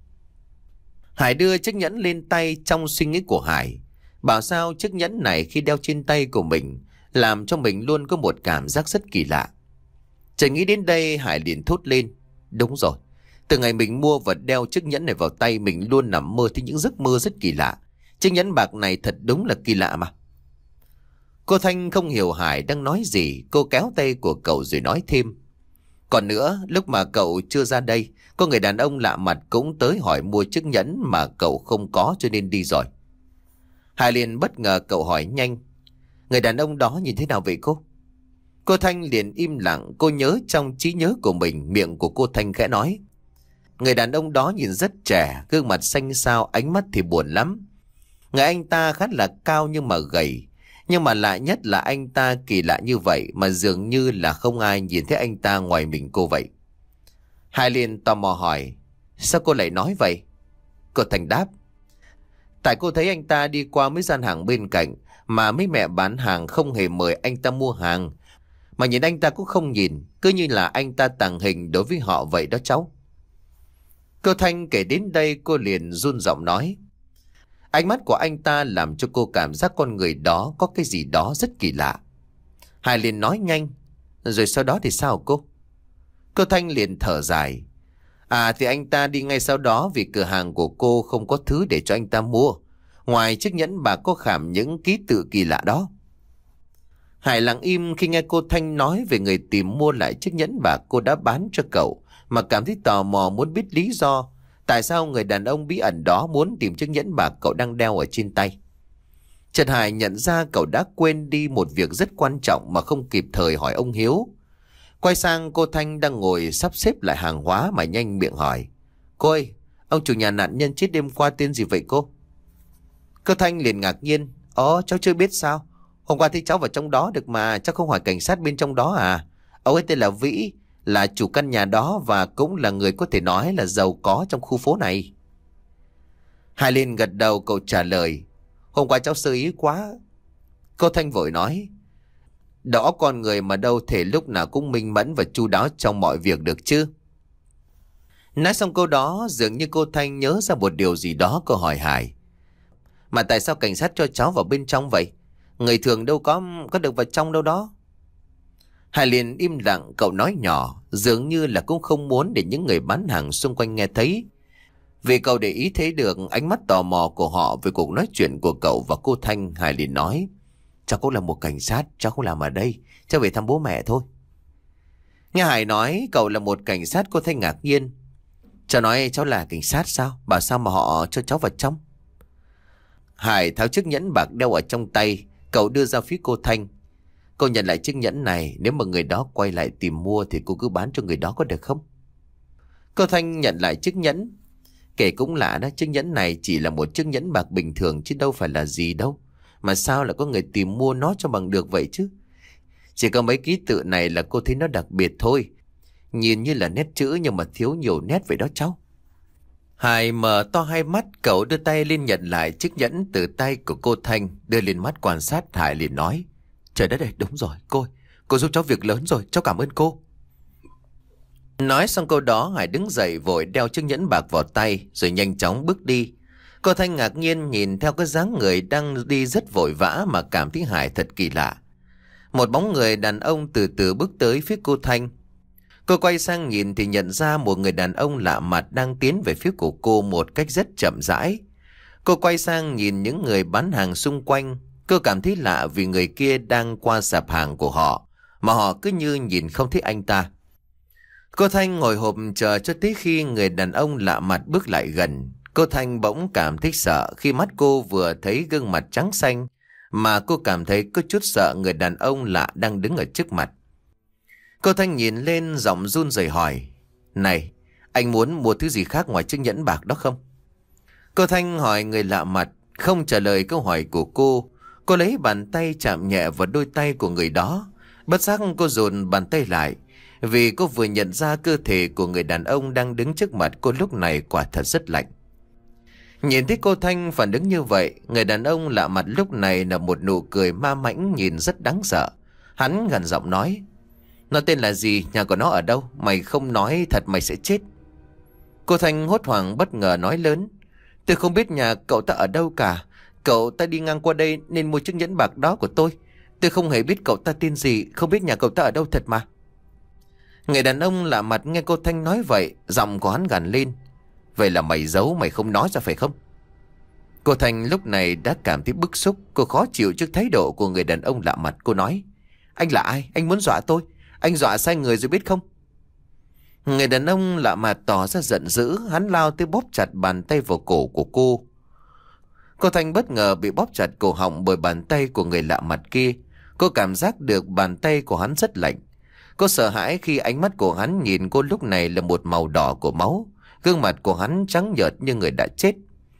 Hải đưa chiếc nhẫn lên tay. Trong suy nghĩ của Hải, bảo sao chiếc nhẫn này khi đeo trên tay của mình làm cho mình luôn có một cảm giác rất kỳ lạ. Chỉ nghĩ đến đây, Hải liền thốt lên: đúng rồi, từ ngày mình mua và đeo chiếc nhẫn này vào tay, mình luôn nằm mơ thấy những giấc mơ rất kỳ lạ. Chiếc nhẫn bạc này thật đúng là kỳ lạ mà. Cô Thanh không hiểu Hải đang nói gì, cô kéo tay của cậu rồi nói thêm: còn nữa, lúc mà cậu chưa ra đây, có người đàn ông lạ mặt cũng tới hỏi mua chiếc nhẫn mà cậu không có cho nên đi rồi. Hải liền bất ngờ, cậu hỏi nhanh: người đàn ông đó nhìn thế nào vậy cô? Cô Thanh liền im lặng. Cô nhớ trong trí nhớ của mình, miệng của cô Thanh khẽ nói: người đàn ông đó nhìn rất trẻ, gương mặt xanh xao, ánh mắt thì buồn lắm. Người anh ta khá là cao nhưng mà gầy. Nhưng mà lạ nhất là anh ta kỳ lạ như vậy mà dường như là không ai nhìn thấy anh ta ngoài mình cô vậy. Hải liền tò mò hỏi: sao cô lại nói vậy? Cô Thanh đáp: tại cô thấy anh ta đi qua mấy gian hàng bên cạnh mà mấy mẹ bán hàng không hề mời anh ta mua hàng, mà nhìn anh ta cũng không nhìn, cứ như là anh ta tàng hình đối với họ vậy đó cháu. Cô Thanh kể đến đây, cô liền run giọng nói: ánh mắt của anh ta làm cho cô cảm giác con người đó có cái gì đó rất kỳ lạ. Hải liền nói nhanh: rồi sau đó thì sao cô? Cô Thanh liền thở dài: à thì anh ta đi ngay sau đó vì cửa hàng của cô không có thứ để cho anh ta mua, ngoài chiếc nhẫn bạc có khảm những ký tự kỳ lạ đó. Hải lặng im khi nghe cô Thanh nói về người tìm mua lại chiếc nhẫn bạc cô đã bán cho cậu, mà cảm thấy tò mò muốn biết lý do tại sao người đàn ông bí ẩn đó muốn tìm chiếc nhẫn bạc cậu đang đeo ở trên tay. Trần Hải nhận ra cậu đã quên đi một việc rất quan trọng mà không kịp thời hỏi ông Hiếu. Quay sang cô Thanh đang ngồi sắp xếp lại hàng hóa mà nhanh miệng hỏi. Cô ơi, ông chủ nhà nạn nhân chết đêm qua tên gì vậy cô? Cô Thanh liền ngạc nhiên. Ồ, cháu chưa biết sao? Hôm qua thấy cháu vào trong đó được mà, cháu không hỏi cảnh sát bên trong đó à? Ông ấy tên là Vĩ, là chủ căn nhà đó và cũng là người có thể nói là giàu có trong khu phố này. Hai Liên gật đầu, cậu trả lời. Hôm qua cháu sơ ý quá. Cô Thanh vội nói. Đó con người mà đâu thể lúc nào cũng minh mẫn và chu đáo trong mọi việc được chứ. Nói xong câu đó, dường như cô Thanh nhớ ra một điều gì đó, cô hỏi Hải. Mà tại sao cảnh sát cho cháu vào bên trong vậy? Người thường đâu có có được vào trong đâu đó. Hải liền im lặng, cậu nói nhỏ, dường như là cũng không muốn để những người bán hàng xung quanh nghe thấy. Vì cậu để ý thấy được ánh mắt tò mò của họ về cuộc nói chuyện của cậu và cô Thanh, Hải liền nói. Cháu cũng là một cảnh sát, cháu không làm ở đây, cháu về thăm bố mẹ thôi. Nghe Hải nói cậu là một cảnh sát, cô Thanh ngạc nhiên. Cháu nói cháu là cảnh sát sao? Bảo sao mà họ cho cháu vào trong? Hải tháo chiếc nhẫn bạc đeo ở trong tay, cậu đưa ra phía cô Thanh. Cô nhận lại chiếc nhẫn này, nếu mà người đó quay lại tìm mua thì cô cứ bán cho người đó có được không? Cô Thanh nhận lại chiếc nhẫn. Kể cũng lạ đó, chiếc nhẫn này chỉ là một chiếc nhẫn bạc bình thường chứ đâu phải là gì đâu. Mà sao lại có người tìm mua nó cho bằng được vậy chứ? Chỉ có mấy ký tự này là cô thấy nó đặc biệt thôi. Nhìn như là nét chữ nhưng mà thiếu nhiều nét vậy đó cháu. Hải mở to hai mắt, cậu đưa tay lên nhận lại chiếc nhẫn từ tay của cô Thanh, đưa lên mắt quan sát. Hải liền nói. Trời đất ơi, đúng rồi, cô Cô giúp cháu việc lớn rồi, cháu cảm ơn cô. Nói xong câu đó, Hải đứng dậy vội đeo chiếc nhẫn bạc vào tay rồi nhanh chóng bước đi. Cô Thanh ngạc nhiên nhìn theo cái dáng người đang đi rất vội vã mà cảm thấy Hải thật kỳ lạ. Một bóng người đàn ông từ từ bước tới phía cô Thanh. Cô quay sang nhìn thì nhận ra một người đàn ông lạ mặt đang tiến về phía của cô một cách rất chậm rãi. Cô quay sang nhìn những người bán hàng xung quanh. Cô cảm thấy lạ vì người kia đang qua sạp hàng của họ, mà họ cứ như nhìn không thấy anh ta. Cô Thanh ngồi hộp chờ cho tới khi người đàn ông lạ mặt bước lại gần. Cô Thanh bỗng cảm thấy sợ khi mắt cô vừa thấy gương mặt trắng xanh, mà cô cảm thấy có chút sợ người đàn ông lạ đang đứng ở trước mặt. Cô Thanh nhìn lên, giọng run rẩy hỏi. Này, anh muốn mua thứ gì khác ngoài chiếc nhẫn bạc đó không? Cô Thanh hỏi người lạ mặt, không trả lời câu hỏi của cô. Cô lấy bàn tay chạm nhẹ vào đôi tay của người đó. Bất giác cô dồn bàn tay lại, vì cô vừa nhận ra cơ thể của người đàn ông đang đứng trước mặt cô lúc này quả thật rất lạnh. Nhìn thấy cô Thanh phản ứng như vậy, người đàn ông lạ mặt lúc này là một nụ cười ma mãnh nhìn rất đáng sợ. Hắn gần giọng nói. Nó tên là gì? Nhà của nó ở đâu? Mày không nói thật mày sẽ chết. Cô Thanh hốt hoảng bất ngờ nói lớn. Tôi không biết nhà cậu ta ở đâu cả. Cậu ta đi ngang qua đây nên mua chiếc nhẫn bạc đó của tôi. Tôi không hề biết cậu ta tên gì, không biết nhà cậu ta ở đâu thật mà. Người đàn ông lạ mặt nghe cô Thanh nói vậy, giọng của hắn gằn lên. Vậy là mày giấu, mày không nói ra phải không? Cô Thanh lúc này đã cảm thấy bức xúc. Cô khó chịu trước thái độ của người đàn ông lạ mặt. Cô nói. Anh là ai? Anh muốn dọa tôi? Anh dọa sai người rồi biết không? Người đàn ông lạ mặt tỏ ra giận dữ. Hắn lao tới bóp chặt bàn tay vào cổ của cô. Cô Thanh bất ngờ bị bóp chặt cổ họng bởi bàn tay của người lạ mặt kia. Cô cảm giác được bàn tay của hắn rất lạnh. Cô sợ hãi khi ánh mắt của hắn nhìn cô lúc này là một màu đỏ của máu. Gương mặt của hắn trắng nhợt như người đã chết.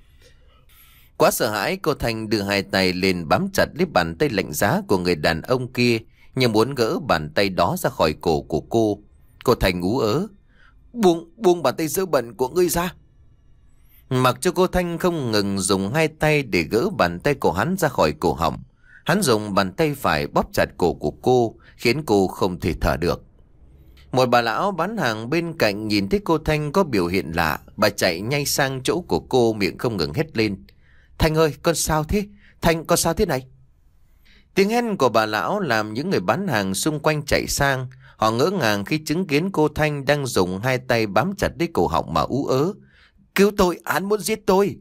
Quá sợ hãi, cô Thanh đưa hai tay lên bám chặt lấy bàn tay lạnh giá của người đàn ông kia, như muốn gỡ bàn tay đó ra khỏi cổ của cô. Cô Thanh ú ớ. Buông, buông bàn tay dơ bẩn của ngươi ra. Mặc cho cô Thanh không ngừng dùng hai tay để gỡ bàn tay của hắn ra khỏi cổ họng. Hắn dùng bàn tay phải bóp chặt cổ của cô, khiến cô không thể thở được. Một bà lão bán hàng bên cạnh nhìn thấy cô Thanh có biểu hiện lạ, bà chạy nhanh sang chỗ của cô, miệng không ngừng hét lên. Thanh ơi, con sao thế? Thanh, con sao thế này? Tiếng hét của bà lão làm những người bán hàng xung quanh chạy sang. Họ ngỡ ngàng khi chứng kiến cô Thanh đang dùng hai tay bám chặt lấy cổ họng mà ú ớ. Cứu tôi, hắn muốn giết tôi.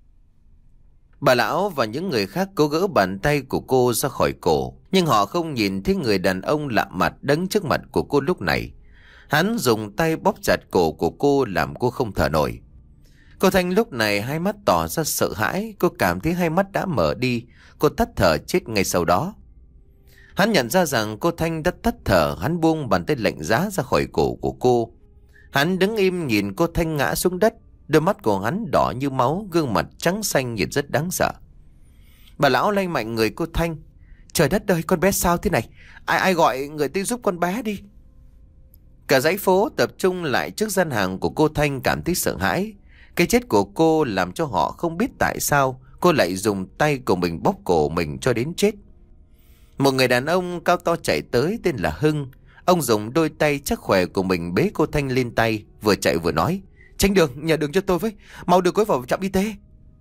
Bà lão và những người khác cố gỡ bàn tay của cô ra khỏi cổ, nhưng họ không nhìn thấy người đàn ông lạ mặt đứng trước mặt của cô lúc này. Hắn dùng tay bóp chặt cổ của cô làm cô không thở nổi. Cô Thanh lúc này hai mắt tỏ ra sợ hãi. Cô cảm thấy hai mắt đã mở đi. Cô tắt thở chết ngay sau đó. Hắn nhận ra rằng cô Thanh đã tắt thở. Hắn buông bàn tay lạnh giá ra khỏi cổ của cô. Hắn đứng im nhìn cô Thanh ngã xuống đất. Đôi mắt của hắn đỏ như máu, gương mặt trắng xanh nhìn rất đáng sợ. Bà lão lay mạnh người cô Thanh. Trời đất ơi, con bé sao thế này? Ai ai gọi người tới giúp con bé đi. Cả dãy phố tập trung lại trước gian hàng của cô Thanh cảm thấy sợ hãi. Cái chết của cô làm cho họ không biết tại sao cô lại dùng tay của mình bóp cổ mình cho đến chết. Một người đàn ông cao to chạy tới tên là Hưng. Ông dùng đôi tay chắc khỏe của mình bế cô Thanh lên tay, vừa chạy vừa nói: Tránh đường, nhờ đường cho tôi với, mau đưa cô vào trạm y tế.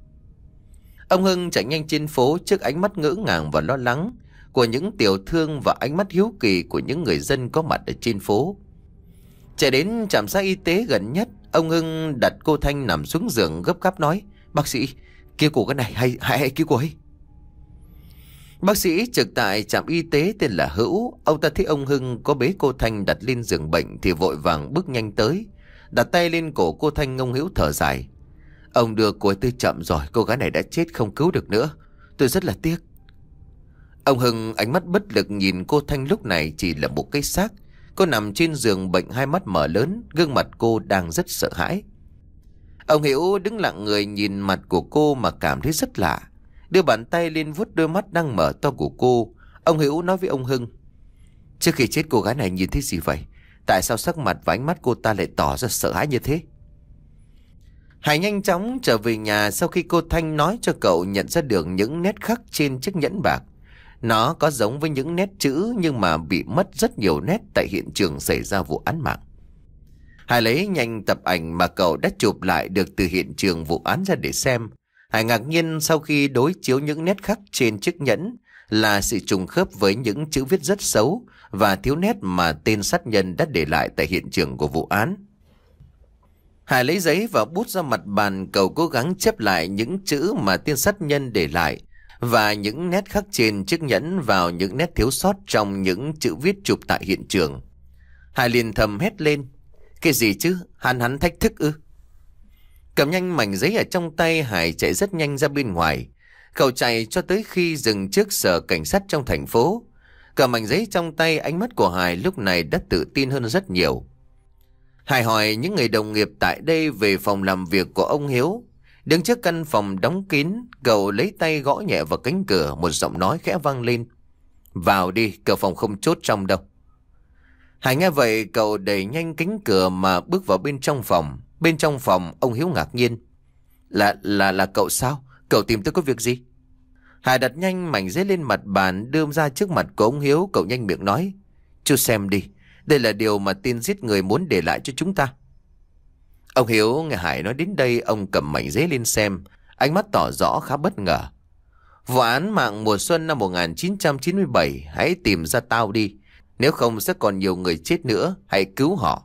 Ông Hưng chạy nhanh trên phố trước ánh mắt ngỡ ngàng và lo lắng của những tiểu thương và ánh mắt hiếu kỳ của những người dân có mặt ở trên phố. Chạy đến trạm xá y tế gần nhất, ông Hưng đặt cô Thanh nằm xuống giường gấp gáp nói: Bác sĩ, cứu cô cái này, hay hay, hay cứu cô ấy. Bác sĩ trực tại trạm y tế tên là Hữu. Ông ta thấy ông Hưng có bế cô Thanh đặt lên giường bệnh thì vội vàng bước nhanh tới, đặt tay lên cổ cô Thanh. Ông Hữu thở dài: Ông đưa cô ấy tới chậm rồi, cô gái này đã chết không cứu được nữa, tôi rất là tiếc. Ông Hưng ánh mắt bất lực nhìn cô Thanh lúc này chỉ là một cái xác. Cô nằm trên giường bệnh, hai mắt mở lớn, gương mặt cô đang rất sợ hãi. Ông Hữu đứng lặng người nhìn mặt của cô mà cảm thấy rất lạ. Đưa bàn tay lên vuốt đôi mắt đang mở to của cô. Ông Hữu nói với ông Hưng: Trước khi chết cô gái này nhìn thấy gì vậy? Tại sao sắc mặt và ánh mắt cô ta lại tỏ ra sợ hãi như thế? Hải nhanh chóng trở về nhà sau khi cô Thanh nói cho cậu nhận ra được những nét khắc trên chiếc nhẫn bạc. Nó có giống với những nét chữ nhưng mà bị mất rất nhiều nét tại hiện trường xảy ra vụ án mạng. Hải lấy nhanh tập ảnh mà cậu đã chụp lại được từ hiện trường vụ án ra để xem. Hải ngạc nhiên sau khi đối chiếu những nét khắc trên chiếc nhẫn là sự trùng khớp với những chữ viết rất xấu và thiếu nét mà tên sát nhân đã để lại tại hiện trường của vụ án. Hải lấy giấy và bút ra mặt bàn, cậu cố gắng chép lại những chữ mà tên sát nhân để lại và những nét khắc trên chiếc nhẫn vào những nét thiếu sót trong những chữ viết chụp tại hiện trường. Hải liền thầm hét lên: Cái gì chứ? Hắn hắn thách thức ư? Cầm nhanh mảnh giấy ở trong tay, Hải chạy rất nhanh ra bên ngoài. Cậu chạy cho tới khi dừng trước sở cảnh sát trong thành phố. Cầm mảnh giấy trong tay, ánh mắt của Hải lúc này đã tự tin hơn rất nhiều. Hải hỏi những người đồng nghiệp tại đây về phòng làm việc của ông Hiếu. Đứng trước căn phòng đóng kín, cậu lấy tay gõ nhẹ vào cánh cửa, một giọng nói khẽ vang lên: Vào đi, cửa phòng không chốt trong đâu. Hải nghe vậy, cậu đẩy nhanh cánh cửa mà bước vào bên trong phòng. Bên trong phòng, ông Hiếu ngạc nhiên: Là, là, là cậu sao? Cậu tìm tôi có việc gì? Hải đặt nhanh mảnh giấy lên mặt bàn, đưa ra trước mặt của ông Hiếu. Cậu nhanh miệng nói: Chú xem đi, đây là điều mà tên giết người muốn để lại cho chúng ta. Ông Hiếu nghe Hải nói đến đây, ông cầm mảnh giấy lên xem, ánh mắt tỏ rõ khá bất ngờ. Vụ án mạng mùa xuân năm một nghìn chín trăm chín mươi bảy, hãy tìm ra tao đi, nếu không sẽ còn nhiều người chết nữa, hãy cứu họ.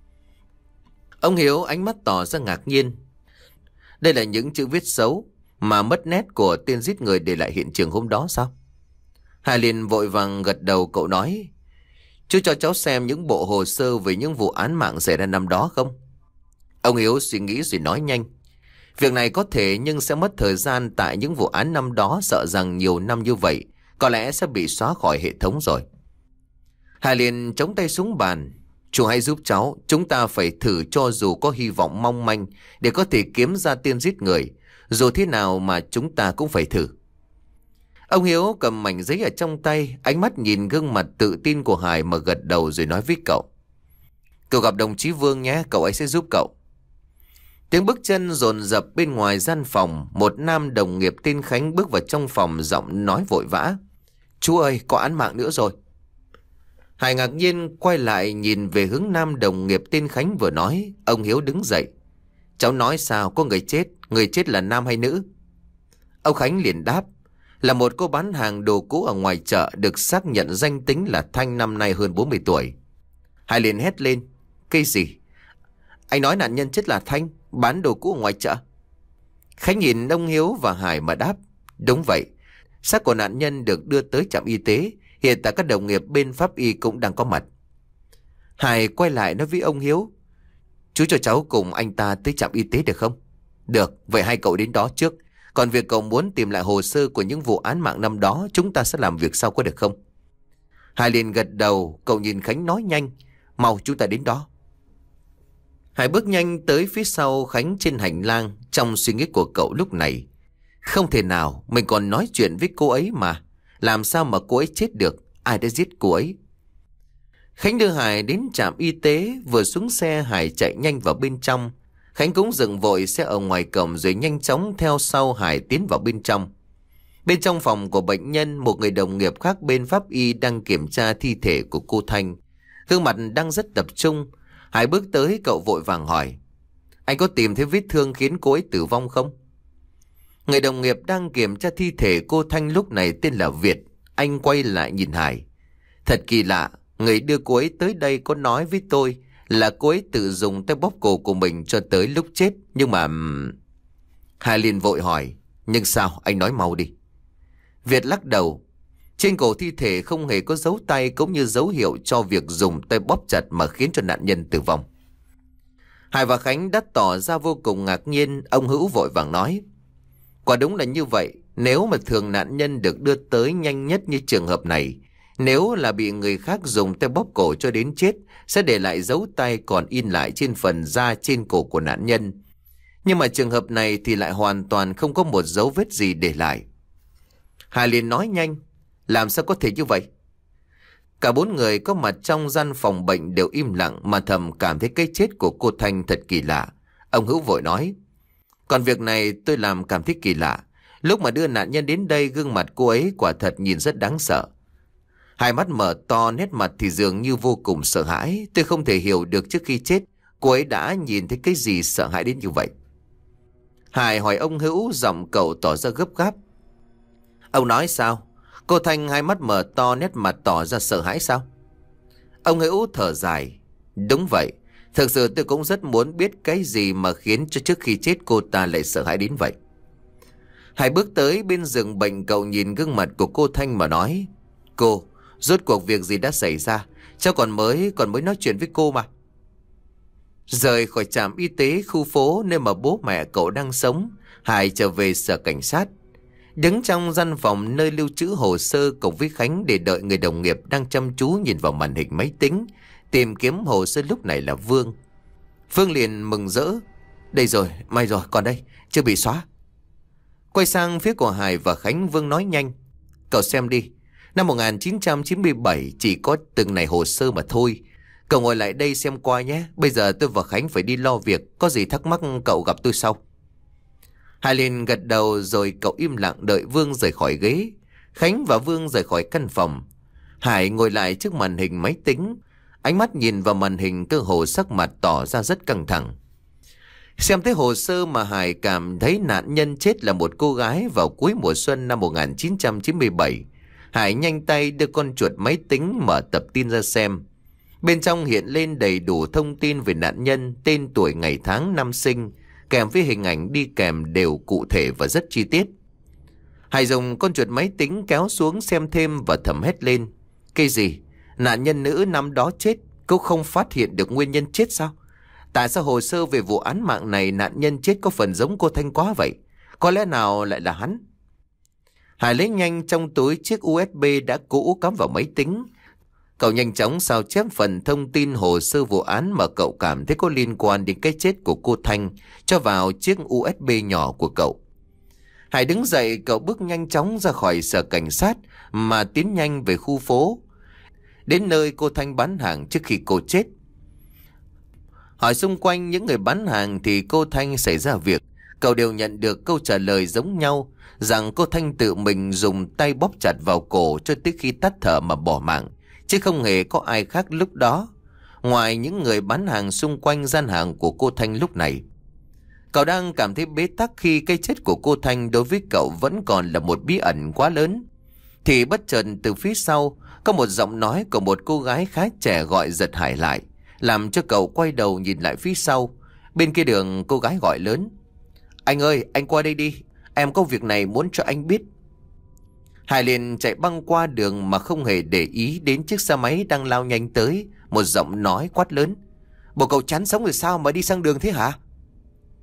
Ông Hiếu ánh mắt tỏ ra ngạc nhiên. Đây là những chữ viết xấu mà mất nét của tên giết người để lại hiện trường hôm đó sao? Hải liền vội vàng gật đầu. Cậu nói: Chú cho cháu xem những bộ hồ sơ về những vụ án mạng xảy ra năm đó không? Ông Hiếu suy nghĩ rồi nói nhanh: Việc này có thể nhưng sẽ mất thời gian, tại những vụ án năm đó sợ rằng nhiều năm như vậy có lẽ sẽ bị xóa khỏi hệ thống rồi. Hải liền chống tay xuống bàn: Chú hãy giúp cháu, chúng ta phải thử cho dù có hy vọng mong manh để có thể kiếm ra tên giết người. Dù thế nào mà chúng ta cũng phải thử. Ông Hiếu cầm mảnh giấy ở trong tay, ánh mắt nhìn gương mặt tự tin của Hải mà gật đầu rồi nói với cậu: Cậu gặp đồng chí Vương nhé, cậu ấy sẽ giúp cậu. Tiếng bước chân dồn dập bên ngoài gian phòng. Một nam đồng nghiệp tên Khánh bước vào trong phòng, giọng nói vội vã: Chú ơi, có án mạng nữa rồi. Hải ngạc nhiên quay lại nhìn về hướng nam đồng nghiệp tên Khánh vừa nói. Ông Hiếu đứng dậy: Cháu nói sao, có người chết? Người chết là nam hay nữ? Ông Khánh liền đáp: Là một cô bán hàng đồ cũ ở ngoài chợ, được xác nhận danh tính là Thanh, năm nay hơn bốn mươi tuổi. Hải liền hét lên: Cái gì? Anh nói nạn nhân chết là Thanh, bán đồ cũ ở ngoài chợ? Khánh nhìn ông Hiếu và Hải mà đáp: Đúng vậy, xác của nạn nhân được đưa tới trạm y tế. Hiện tại các đồng nghiệp bên pháp y cũng đang có mặt. Hải quay lại nói với ông Hiếu: Chú cho cháu cùng anh ta tới trạm y tế được không? Được, vậy hai cậu đến đó trước. Còn việc cậu muốn tìm lại hồ sơ của những vụ án mạng năm đó, chúng ta sẽ làm việc sau, có được không? Hải liền gật đầu. Cậu nhìn Khánh nói nhanh. Mau, chúng ta đến đó. Hải bước nhanh tới phía sau Khánh trên hành lang. Trong suy nghĩ của cậu lúc này, không thể nào, mình còn nói chuyện với cô ấy mà. Làm sao mà cô ấy chết được? Ai đã giết cô ấy? Khánh đưa Hải đến trạm y tế. Vừa xuống xe, Hải chạy nhanh vào bên trong. Khánh cũng dừng vội xe ở ngoài cổng rồi nhanh chóng theo sau Hải tiến vào bên trong. Bên trong phòng của bệnh nhân, một người đồng nghiệp khác bên pháp y đang kiểm tra thi thể của cô Thanh. Gương mặt đang rất tập trung. Hải bước tới, cậu vội vàng hỏi: Anh có tìm thấy vết thương khiến cô ấy tử vong không? Người đồng nghiệp đang kiểm tra thi thể cô Thanh lúc này tên là Việt. Anh quay lại nhìn Hải. Thật kỳ lạ, người đưa cô ấy tới đây có nói với tôi là cô ấy tự dùng tay bóp cổ của mình cho tới lúc chết. Nhưng mà... Hải liền vội hỏi: Nhưng sao? Anh nói mau đi. Việt lắc đầu. Trên cổ thi thể không hề có dấu tay cũng như dấu hiệu cho việc dùng tay bóp chặt mà khiến cho nạn nhân tử vong. Hải và Khánh đã tỏ ra vô cùng ngạc nhiên. Ông Hữu vội vàng nói: Quả đúng là như vậy. Nếu mà thường nạn nhân được đưa tới nhanh nhất như trường hợp này, nếu là bị người khác dùng tay bóp cổ cho đến chết, sẽ để lại dấu tay còn in lại trên phần da trên cổ của nạn nhân. Nhưng mà trường hợp này thì lại hoàn toàn không có một dấu vết gì để lại. Hải liền nói nhanh: Làm sao có thể như vậy? Cả bốn người có mặt trong gian phòng bệnh đều im lặng mà thầm cảm thấy cái chết của cô Thanh thật kỳ lạ. Ông Hữu vội nói: Còn việc này tôi làm cảm thấy kỳ lạ. Lúc mà đưa nạn nhân đến đây, gương mặt cô ấy quả thật nhìn rất đáng sợ. Hai mắt mở to, nét mặt thì dường như vô cùng sợ hãi. Tôi không thể hiểu được trước khi chết cô ấy đã nhìn thấy cái gì sợ hãi đến như vậy. Hải hỏi ông Hữu, giọng cậu tỏ ra gấp gáp. Ông nói sao? Cô Thanh hai mắt mở to, nét mặt tỏ ra sợ hãi sao? Ông Hữu thở dài. Đúng vậy. Thực sự tôi cũng rất muốn biết cái gì mà khiến cho trước khi chết cô ta lại sợ hãi đến vậy. Hải bước tới bên giường bệnh, cậu nhìn gương mặt của cô Thanh mà nói: Cô, rốt cuộc việc gì đã xảy ra? Cháu còn mới còn mới nói chuyện với cô mà. Rời khỏi trạm y tế khu phố nơi mà bố mẹ cậu đang sống, Hải trở về sở cảnh sát. Đứng trong gian phòng nơi lưu trữ hồ sơ cùng với Khánh để đợi người đồng nghiệp đang chăm chú nhìn vào màn hình máy tính tìm kiếm hồ sơ lúc này là Vương. Phương liền mừng rỡ: Đây rồi, may rồi, còn đây, chưa bị xóa. Quay sang phía của Hải và Khánh, Vương nói nhanh: Cậu xem đi, năm một nghìn chín trăm chín mươi bảy chỉ có từng này hồ sơ mà thôi. Cậu ngồi lại đây xem qua nhé. Bây giờ tôi và Khánh phải đi lo việc, có gì thắc mắc cậu gặp tôi sau. Hải liền gật đầu rồi cậu im lặng đợi Vương rời khỏi ghế. Khánh và Vương rời khỏi căn phòng. Hải ngồi lại trước màn hình máy tính, ánh mắt nhìn vào màn hình, cơ hồ sắc mặt tỏ ra rất căng thẳng. Xem thấy hồ sơ mà Hải cảm thấy nạn nhân chết là một cô gái vào cuối mùa xuân năm một nghìn chín trăm chín mươi bảy. Hải nhanh tay đưa con chuột máy tính mở tập tin ra xem. Bên trong hiện lên đầy đủ thông tin về nạn nhân, tên, tuổi, ngày tháng, năm sinh, kèm với hình ảnh đi kèm đều cụ thể và rất chi tiết. Hải dùng con chuột máy tính kéo xuống xem thêm và thầm hét lên: Cái gì? Nạn nhân nữ năm đó chết, cô không phát hiện được nguyên nhân chết sao? Tại sao hồ sơ về vụ án mạng này nạn nhân chết có phần giống cô Thanh quá vậy? Có lẽ nào lại là hắn? Hải lấy nhanh trong túi chiếc u ét bê đã cũ cắm vào máy tính. Cậu nhanh chóng sao chép phần thông tin hồ sơ vụ án mà cậu cảm thấy có liên quan đến cái chết của cô Thanh cho vào chiếc u ét bê nhỏ của cậu. Hải đứng dậy, cậu bước nhanh chóng ra khỏi sở cảnh sát mà tiến nhanh về khu phố, đến nơi cô Thanh bán hàng trước khi cô chết. Hỏi xung quanh những người bán hàng thì cô Thanh xảy ra việc, cậu đều nhận được câu trả lời giống nhau, rằng cô Thanh tự mình dùng tay bóp chặt vào cổ cho tới khi tắt thở mà bỏ mạng, chứ không hề có ai khác lúc đó, ngoài những người bán hàng xung quanh gian hàng của cô Thanh lúc này. Cậu đang cảm thấy bế tắc khi cái chết của cô Thanh đối với cậu vẫn còn là một bí ẩn quá lớn, thì bất chợt từ phía sau có một giọng nói của một cô gái khá trẻ gọi giật Hải lại, làm cho cậu quay đầu nhìn lại phía sau. Bên kia đường cô gái gọi lớn: Anh ơi, anh qua đây đi, em có việc này muốn cho anh biết. Hải liền chạy băng qua đường mà không hề để ý đến chiếc xe máy đang lao nhanh tới. Một giọng nói quát lớn: Bộ cậu chán sống rồi sao mà đi sang đường thế hả?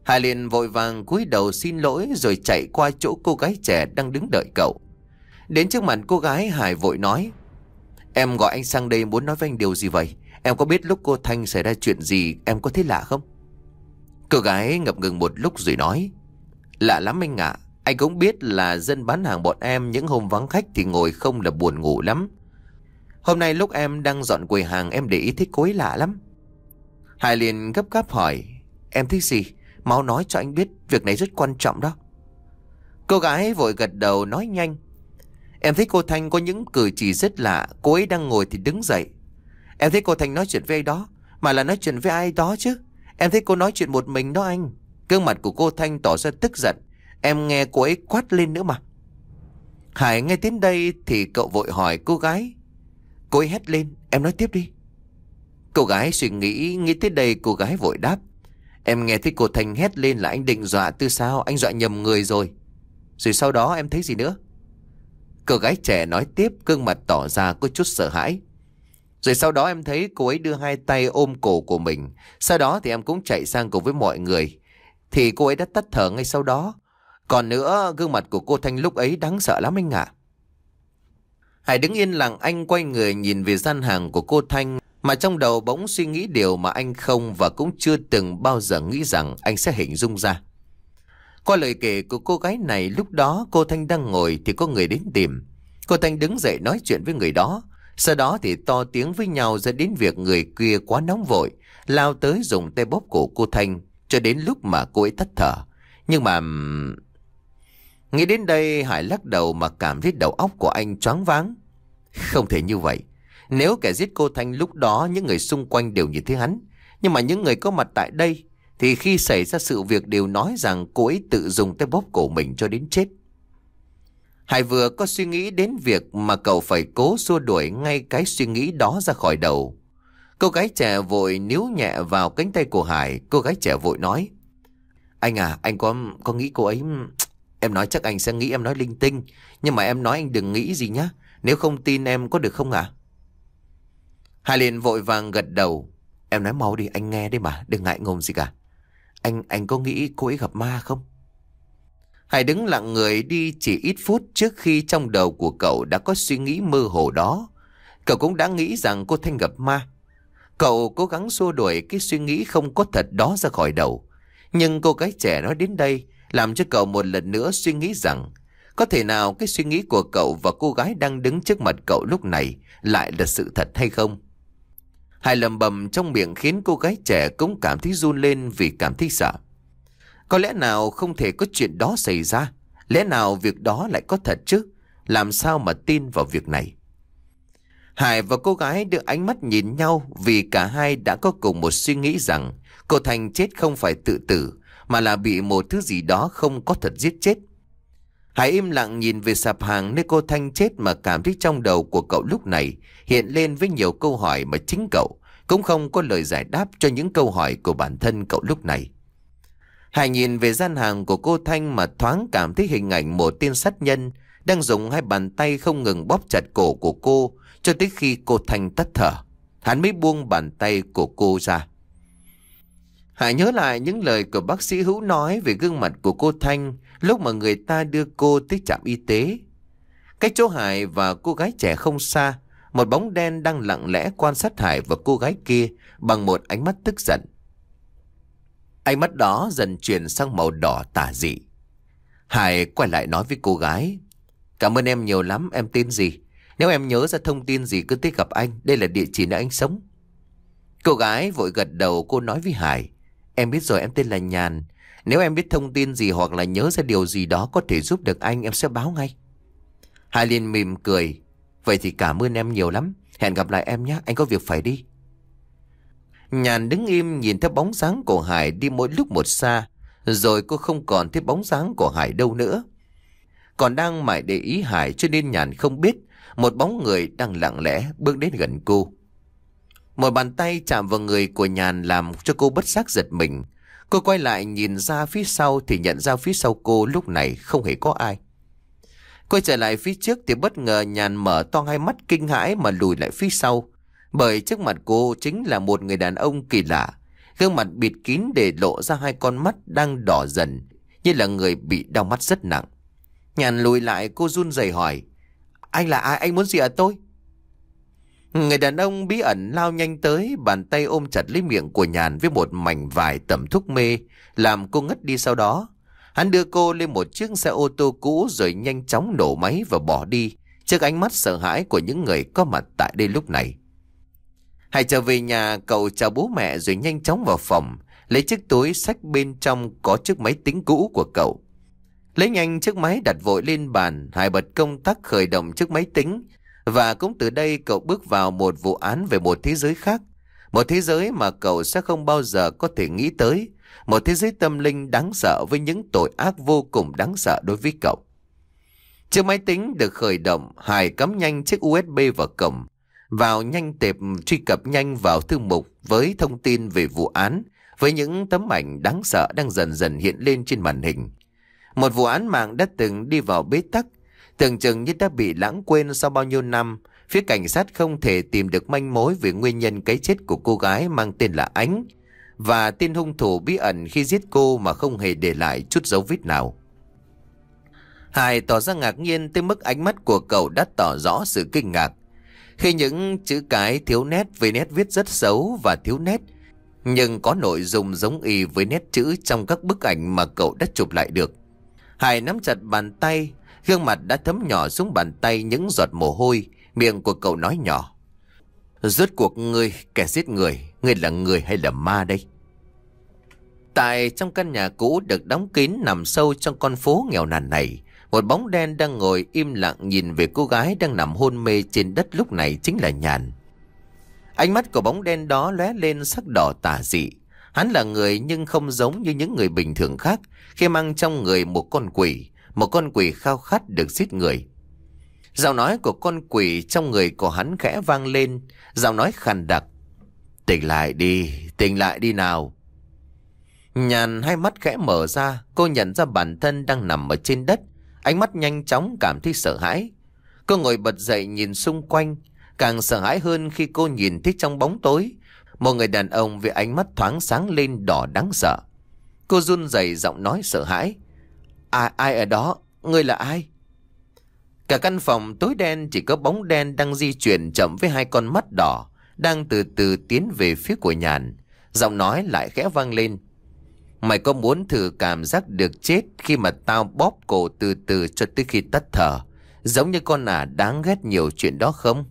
Hải liền vội vàng cúi đầu xin lỗi rồi chạy qua chỗ cô gái trẻ đang đứng đợi cậu. Đến trước mặt cô gái, Hải vội nói: Em gọi anh sang đây muốn nói với anh điều gì vậy? Em có biết lúc cô Thanh xảy ra chuyện gì em có thấy lạ không? Cô gái ngập ngừng một lúc rồi nói: Lạ lắm anh ạ. Anh cũng biết là dân bán hàng bọn em những hôm vắng khách thì ngồi không là buồn ngủ lắm. Hôm nay lúc em đang dọn quầy hàng em để ý thấy cô ấy lạ lắm. Hải liền gấp gáp hỏi: Em thấy gì? Mau nói cho anh biết, việc này rất quan trọng đó. Cô gái vội gật đầu nói nhanh: Em thấy cô Thanh có những cử chỉ rất lạ. Cô ấy đang ngồi thì đứng dậy. Em thấy cô Thanh nói chuyện với ai đó. Mà là nói chuyện với ai đó chứ. Em thấy cô nói chuyện một mình đó anh. Gương mặt của cô Thanh tỏ ra tức giận. Em nghe cô ấy quát lên nữa mà. Hải nghe đến đây thì cậu vội hỏi cô gái: Cô ấy hét lên, em nói tiếp đi. Cô gái suy nghĩ, nghĩ tới đây cô gái vội đáp: Em nghe thấy cô Thanh hét lên là anh định dọa tôi sao? Anh dọa nhầm người rồi. Rồi sau đó em thấy gì nữa? Cô gái trẻ nói tiếp, gương mặt tỏ ra có chút sợ hãi. Rồi sau đó em thấy cô ấy đưa hai tay ôm cổ của mình. Sau đó thì em cũng chạy sang cùng với mọi người. Thì cô ấy đã tắt thở ngay sau đó. Còn nữa, gương mặt của cô Thanh lúc ấy đáng sợ lắm anh ạ. Hải đứng yên lặng, anh quay người nhìn về gian hàng của cô Thanh, mà trong đầu bỗng suy nghĩ điều mà anh không và cũng chưa từng bao giờ nghĩ rằng anh sẽ hình dung ra. Qua lời kể của cô gái này, lúc đó cô Thanh đang ngồi thì có người đến tìm. Cô Thanh đứng dậy nói chuyện với người đó. Sau đó thì to tiếng với nhau dẫn đến việc người kia quá nóng vội, lao tới dùng tay bóp cổ cô Thanh cho đến lúc mà cô ấy tắt thở. Nhưng mà... Nghĩ đến đây, Hải lắc đầu mà cảm thấy đầu óc của anh choáng váng. Không thể như vậy. Nếu kẻ giết cô Thanh lúc đó những người xung quanh đều nhìn thấy hắn, nhưng mà những người có mặt tại đây thì khi xảy ra sự việc đều nói rằng cô ấy tự dùng tay bóp cổ mình cho đến chết. Hải vừa có suy nghĩ đến việc mà cậu phải cố xua đuổi ngay cái suy nghĩ đó ra khỏi đầu. Cô gái trẻ vội níu nhẹ vào cánh tay của Hải. Cô gái trẻ vội nói: Anh à, anh có có nghĩ cô ấy... Em nói chắc anh sẽ nghĩ em nói linh tinh, nhưng mà em nói anh đừng nghĩ gì nhá. Nếu không tin em có được không ạ? À? Hải liền vội vàng gật đầu. Em nói mau đi, anh nghe đấy mà, đừng ngại ngùng gì cả. Anh anh có nghĩ cô ấy gặp ma không? Hải đứng lặng người đi chỉ ít phút trước khi trong đầu của cậu đã có suy nghĩ mơ hồ đó. Cậu cũng đã nghĩ rằng cô Thanh gặp ma. Cậu cố gắng xua đuổi cái suy nghĩ không có thật đó ra khỏi đầu. Nhưng cô gái trẻ nói đến đây làm cho cậu một lần nữa suy nghĩ rằng có thể nào cái suy nghĩ của cậu và cô gái đang đứng trước mặt cậu lúc này lại là sự thật hay không? Hải lầm bầm trong miệng khiến cô gái trẻ cũng cảm thấy run lên vì cảm thấy sợ. Có lẽ nào không thể có chuyện đó xảy ra? Lẽ nào việc đó lại có thật chứ? Làm sao mà tin vào việc này? Hải và cô gái đưa ánh mắt nhìn nhau vì cả hai đã có cùng một suy nghĩ rằng cô Thanh chết không phải tự tử mà là bị một thứ gì đó không có thật giết chết. Hải im lặng nhìn về sạp hàng nơi cô Thanh chết mà cảm thấy trong đầu của cậu lúc này hiện lên với nhiều câu hỏi mà chính cậu cũng không có lời giải đáp cho những câu hỏi của bản thân cậu lúc này. Hải nhìn về gian hàng của cô Thanh mà thoáng cảm thấy hình ảnh một tên sát nhân đang dùng hai bàn tay không ngừng bóp chặt cổ của cô cho tới khi cô Thanh tắt thở. Hắn mới buông bàn tay của cô ra. Hải nhớ lại những lời của bác sĩ Hữu nói về gương mặt của cô Thanh lúc mà người ta đưa cô tới trạm y tế. Cách chỗ Hải và cô gái trẻ không xa, một bóng đen đang lặng lẽ quan sát Hải và cô gái kia bằng một ánh mắt tức giận. Ánh mắt đó dần chuyển sang màu đỏ tà dị. Hải quay lại nói với cô gái: Cảm ơn em nhiều lắm, em tên gì? Nếu em nhớ ra thông tin gì cứ tới gặp anh, đây là địa chỉ nơi anh sống. Cô gái vội gật đầu, cô nói với Hải: Em biết rồi, em tên là Nhàn. Nếu em biết thông tin gì hoặc là nhớ ra điều gì đó có thể giúp được anh, em sẽ báo ngay. Hải liền mỉm cười: Vậy thì cảm ơn em nhiều lắm. Hẹn gặp lại em nhé, anh có việc phải đi. Nhàn đứng im nhìn theo bóng dáng của Hải đi mỗi lúc một xa. Rồi cô không còn thấy bóng dáng của Hải đâu nữa. Còn đang mải để ý Hải cho nên Nhàn không biết một bóng người đang lặng lẽ bước đến gần cô. Một bàn tay chạm vào người của Nhàn làm cho cô bất giác giật mình. Cô quay lại nhìn ra phía sau thì nhận ra phía sau cô lúc này không hề có ai. Quay trở lại phía trước thì bất ngờ Nhàn mở to hai mắt kinh hãi mà lùi lại phía sau. Bởi trước mặt cô chính là một người đàn ông kỳ lạ. gương mặt bịt kín để lộ ra hai con mắt đang đỏ dần, như là người bị đau mắt rất nặng. Nhàn lùi lại, cô run rẩy hỏi: Anh là ai? Anh muốn gì ở tôi? Người đàn ông bí ẩn lao nhanh tới, bàn tay ôm chặt lấy miệng của Nhàn với một mảnh vải tẩm thuốc mê, làm cô ngất đi. Sau đó hắn đưa cô lên một chiếc xe ô tô cũ rồi nhanh chóng nổ máy và bỏ đi trước ánh mắt sợ hãi của những người có mặt tại đây lúc này. Hãy trở về nhà, cậu chào bố mẹ rồi nhanh chóng vào phòng, lấy chiếc túi xách bên trong có chiếc máy tính cũ của cậu. Lấy nhanh chiếc máy đặt vội lên bàn, Hải bật công tắc khởi động chiếc máy tính. Và cũng từ đây cậu bước vào một vụ án về một thế giới khác. Một thế giới mà cậu sẽ không bao giờ có thể nghĩ tới. Một thế giới tâm linh đáng sợ với những tội ác vô cùng đáng sợ đối với cậu. Chiếc máy tính được khởi động, Hải cắm nhanh chiếc u ét bê vào cổng. Vào nhanh tệp truy cập nhanh vào thư mục với thông tin về vụ án, với những tấm ảnh đáng sợ đang dần dần hiện lên trên màn hình. Một vụ án mạng đã từng đi vào bế tắc, tưởng chừng như đã bị lãng quên sau bao nhiêu năm. Phía cảnh sát không thể tìm được manh mối về nguyên nhân cái chết của cô gái mang tên là Ánh, và tên hung thủ bí ẩn khi giết cô mà không hề để lại chút dấu vết nào. Hải tỏ ra ngạc nhiên tới mức ánh mắt của cậu đã tỏ rõ sự kinh ngạc khi những chữ cái thiếu nét với nét viết rất xấu và thiếu nét, nhưng có nội dung giống y với nét chữ trong các bức ảnh mà cậu đã chụp lại được. Hải nắm chặt bàn tay, gương mặt đã thấm nhỏ xuống bàn tay những giọt mồ hôi. Miệng của cậu nói nhỏ: Rốt cuộc ngươi, kẻ giết người, ngươi là người hay là ma đây? Tại trong căn nhà cũ được đóng kín nằm sâu trong con phố nghèo nàn này, một bóng đen đang ngồi im lặng nhìn về cô gái đang nằm hôn mê trên đất lúc này chính là Nhàn. Ánh mắt của bóng đen đó lóe lên sắc đỏ tà dị. Hắn là người nhưng không giống như những người bình thường khác khi mang trong người một con quỷ, một con quỷ khao khát được giết người. Giọng nói của con quỷ trong người của hắn khẽ vang lên, giọng nói khàn đặc: Tỉnh lại đi, tỉnh lại đi nào. Nhàn hai mắt khẽ mở ra, cô nhận ra bản thân đang nằm ở trên đất, ánh mắt nhanh chóng cảm thấy sợ hãi. Cô ngồi bật dậy nhìn xung quanh, càng sợ hãi hơn khi cô nhìn thấy trong bóng tối một người đàn ông với ánh mắt thoáng sáng lên đỏ đáng sợ. Cô run rẩy giọng nói sợ hãi: Ai, ai ở đó? Ngươi là ai? Cả căn phòng tối đen, chỉ có bóng đen đang di chuyển chậm với hai con mắt đỏ, đang từ từ tiến về phía của Nhàn. Giọng nói lại khẽ vang lên: Mày có muốn thử cảm giác được chết khi mà tao bóp cổ từ từ cho tới khi tắt thở, giống như con ả đáng ghét nhiều chuyện đó không?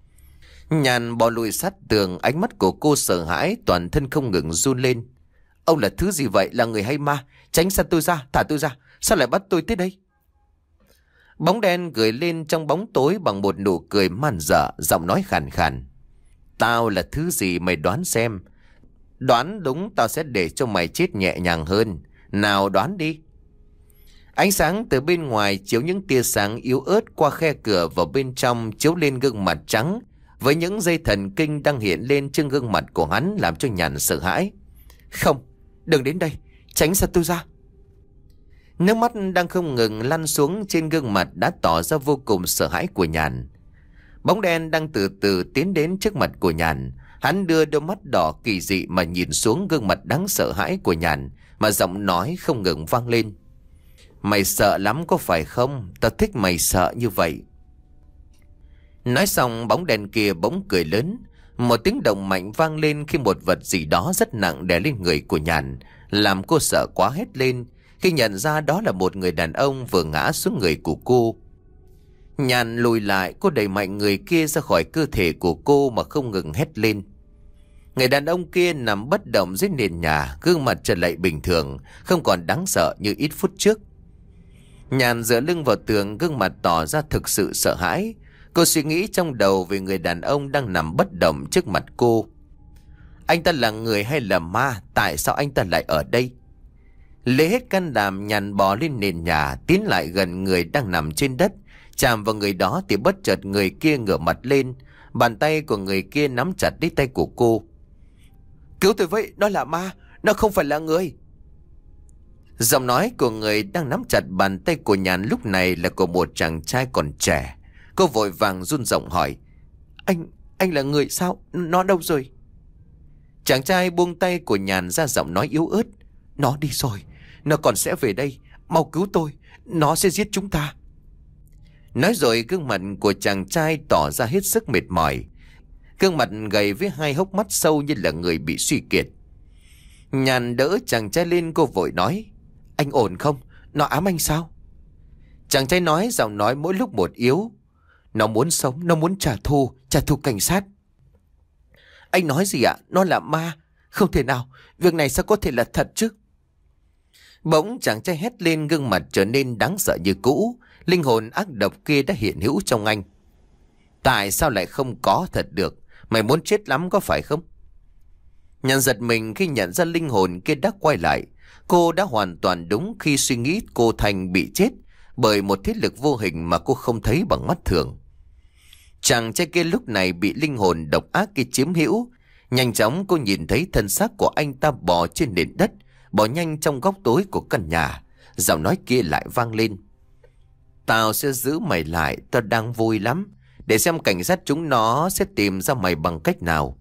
Nhàn bò lùi sát tường, ánh mắt của cô sợ hãi, toàn thân không ngừng run lên. Ông là thứ gì vậy? Là người hay ma? Tránh xa tôi ra, thả tôi ra. Sao lại bắt tôi tới đây? Bóng đen gửi lên trong bóng tối bằng một nụ cười man dợ, giọng nói khàn khàn: Tao là thứ gì mày đoán xem. Đoán đúng tao sẽ để cho mày chết nhẹ nhàng hơn. Nào đoán đi. Ánh sáng từ bên ngoài chiếu những tia sáng yếu ớt qua khe cửa vào bên trong, chiếu lên gương mặt trắng với những dây thần kinh đang hiện lên trên gương mặt của hắn, làm cho Nhàn sợ hãi. Không, đừng đến đây, tránh xa tôi ra. Nước mắt đang không ngừng lăn xuống trên gương mặt đã tỏ ra vô cùng sợ hãi của Nhàn. Bóng đen đang từ từ tiến đến trước mặt của Nhàn. Hắn đưa đôi mắt đỏ kỳ dị mà nhìn xuống gương mặt đáng sợ hãi của Nhàn, mà giọng nói không ngừng vang lên: Mày sợ lắm có phải không? Tao thích mày sợ như vậy. Nói xong, bóng đèn kia bỗng cười lớn. Một tiếng động mạnh vang lên khi một vật gì đó rất nặng đè lên người của Nhàn, làm cô sợ quá hét lên khi nhận ra đó là một người đàn ông vừa ngã xuống người của cô. Nhàn lùi lại, cô đẩy mạnh người kia ra khỏi cơ thể của cô mà không ngừng hét lên. Người đàn ông kia nằm bất động dưới nền nhà, gương mặt trở lại bình thường, không còn đáng sợ như ít phút trước. Nhàn dựa lưng vào tường, gương mặt tỏ ra thực sự sợ hãi. Cô suy nghĩ trong đầu về người đàn ông đang nằm bất động trước mặt cô. Anh ta là người hay là ma? Tại sao anh ta lại ở đây? Lấy hết can đảm, Nhàn bò lên nền nhà, tiến lại gần người đang nằm trên đất. Chạm vào người đó thì bất chợt người kia ngửa mặt lên. Bàn tay của người kia nắm chặt lấy tay của cô. Cứu tôi với, nó là ma, nó không phải là người. Giọng nói của người đang nắm chặt bàn tay của Nhàn lúc này là của một chàng trai còn trẻ. Cô vội vàng run giọng hỏi: Anh, anh là người sao? Nó đâu rồi? Chàng trai buông tay của Nhàn ra, giọng nói yếu ớt. Nó đi rồi, nó còn sẽ về đây. Mau cứu tôi, nó sẽ giết chúng ta. Nói rồi gương mặt của chàng trai tỏ ra hết sức mệt mỏi. Gương mặt gầy với hai hốc mắt sâu như là người bị suy kiệt. Nhàn đỡ chàng trai lên, cô vội nói. Anh ổn không? Nó ám anh sao? Chàng trai nói, giọng nói mỗi lúc một yếu. Nó muốn sống, nó muốn trả thù, trả thù cảnh sát. Anh nói gì ạ? Nó là ma. Không thể nào, việc này sao có thể là thật chứ? Bỗng chàng trai hét lên, gương mặt trở nên đáng sợ như cũ. Linh hồn ác độc kia đã hiện hữu trong anh. Tại sao lại không có thật được? Mày muốn chết lắm có phải không? Nhàn giật mình khi nhận ra linh hồn kia đã quay lại. Cô đã hoàn toàn đúng khi suy nghĩ cô Thanh bị chết bởi một thế lực vô hình mà cô không thấy bằng mắt thường. Chàng trai kia lúc này bị linh hồn độc ác kia chiếm hữu. Nhanh chóng cô nhìn thấy thân xác của anh ta bò trên nền đất, bò nhanh trong góc tối của căn nhà. Giọng nói kia lại vang lên. Tao sẽ giữ mày lại, tao đang vui lắm. Để xem cảnh sát chúng nó sẽ tìm ra mày bằng cách nào.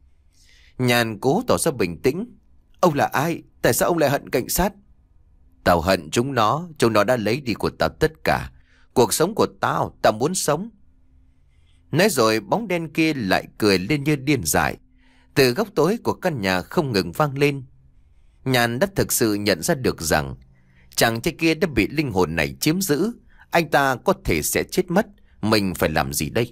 Nhàn cố tỏ ra bình tĩnh. Ông là ai? Tại sao ông lại hận cảnh sát? Tao hận chúng nó. Chúng nó đã lấy đi của tao tất cả. Cuộc sống của tao, tao muốn sống. Nói rồi bóng đen kia lại cười lên như điên dại. Từ góc tối của căn nhà không ngừng vang lên. Nhàn đã thực sự nhận ra được rằng chàng trai kia đã bị linh hồn này chiếm giữ. Anh ta có thể sẽ chết mất. Mình phải làm gì đây?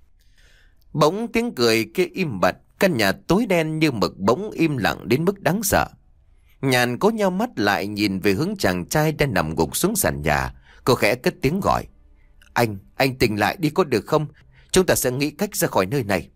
Bỗng tiếng cười kia im bặt. Căn nhà tối đen như mực bỗng im lặng đến mức đáng sợ. Nhàn cố nheo mắt lại nhìn về hướng chàng trai đang nằm gục xuống sàn nhà. Cô khẽ cất tiếng gọi. Anh, anh tỉnh lại đi có được không? Chúng ta sẽ nghĩ cách ra khỏi nơi này.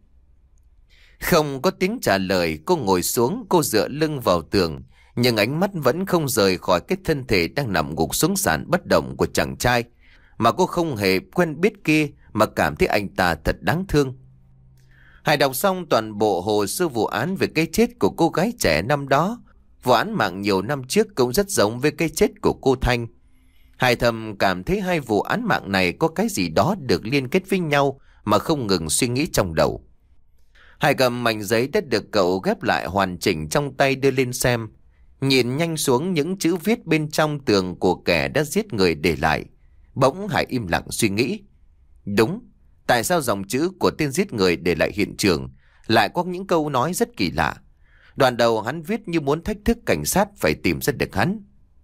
Không có tiếng trả lời. Cô ngồi xuống, cô dựa lưng vào tường. Nhưng ánh mắt vẫn không rời khỏi cái thân thể đang nằm gục xuống sàn bất động của chàng trai mà cô không hề quen biết kia, mà cảm thấy anh ta thật đáng thương. Hải đọc xong toàn bộ hồ sơ vụ án về cái chết của cô gái trẻ năm đó. Vụ án mạng nhiều năm trước cũng rất giống với cái chết của cô Thanh. Hải thầm cảm thấy hai vụ án mạng này có cái gì đó được liên kết với nhau mà không ngừng suy nghĩ trong đầu. Hải cầm mảnh giấy đã được cậu ghép lại hoàn chỉnh trong tay đưa lên xem. Nhìn nhanh xuống những chữ viết bên trong tường của kẻ đã giết người để lại. Bỗng Hải im lặng suy nghĩ. Đúng, tại sao dòng chữ của tên giết người để lại hiện trường lại có những câu nói rất kỳ lạ. Đoạn đầu hắn viết như muốn thách thức cảnh sát phải tìm ra được hắn.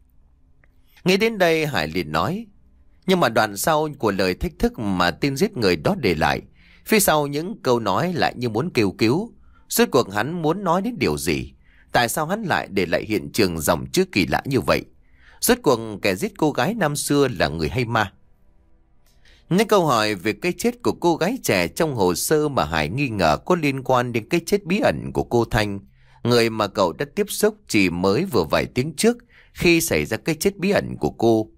Nghĩ đến đây Hải liền nói. Nhưng mà đoạn sau của lời thách thức mà tên giết người đó để lại, phía sau những câu nói lại như muốn kêu cứu. Suốt cuộc hắn muốn nói đến điều gì? Tại sao hắn lại để lại hiện trường dòng chữ kỳ lạ như vậy? Suốt cuộc kẻ giết cô gái năm xưa là người hay ma? Những câu hỏi về cái chết của cô gái trẻ trong hồ sơ mà Hải nghi ngờ có liên quan đến cái chết bí ẩn của cô Thanh, người mà cậu đã tiếp xúc chỉ mới vừa vài tiếng trước khi xảy ra cái chết bí ẩn của cô.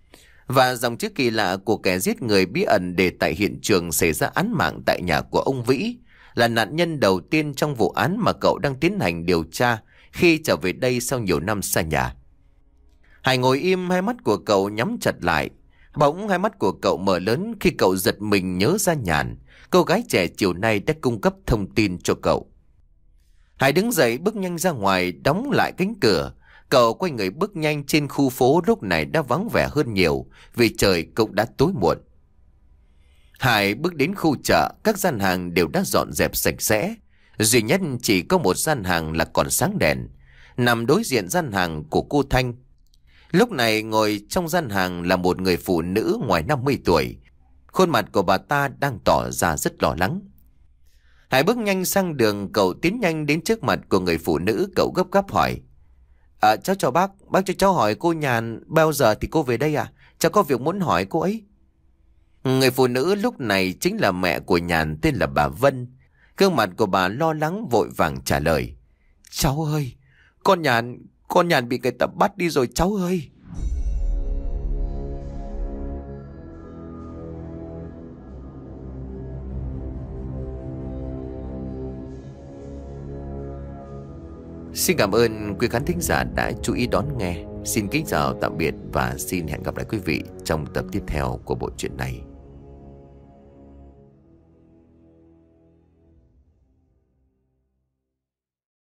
Và dòng chữ kỳ lạ của kẻ giết người bí ẩn để tại hiện trường xảy ra án mạng tại nhà của ông Vĩ, là nạn nhân đầu tiên trong vụ án mà cậu đang tiến hành điều tra khi trở về đây sau nhiều năm xa nhà. Hải ngồi im, hai mắt của cậu nhắm chặt lại. Bỗng hai mắt của cậu mở lớn khi cậu giật mình nhớ ra Nhàn, cô gái trẻ chiều nay đã cung cấp thông tin cho cậu. Hải đứng dậy bước nhanh ra ngoài, đóng lại cánh cửa. Cậu quay người bước nhanh. Trên khu phố lúc này đã vắng vẻ hơn nhiều vì trời cũng đã tối muộn. Hải bước đến khu chợ, các gian hàng đều đã dọn dẹp sạch sẽ. Duy nhất chỉ có một gian hàng là còn sáng đèn, nằm đối diện gian hàng của cô Thanh. Lúc này ngồi trong gian hàng là một người phụ nữ ngoài năm mươi tuổi. Khuôn mặt của bà ta đang tỏ ra rất lo lắng. Hải bước nhanh sang đường, cậu tiến nhanh đến trước mặt của người phụ nữ. Cậu gấp gáp hỏi. À, cháu chào bác, bác cho cháu hỏi cô Nhàn bao giờ thì cô về đây à? Cháu có việc muốn hỏi cô ấy. Người phụ nữ lúc này chính là mẹ của Nhàn, tên là bà Vân. Gương mặt của bà lo lắng vội vàng trả lời. Cháu ơi, con Nhàn, con Nhàn bị người ta bắt đi rồi cháu ơi. Xin cảm ơn quý khán thính giả đã chú ý đón nghe. Xin kính chào tạm biệt và xin hẹn gặp lại quý vị trong tập tiếp theo của bộ truyện này.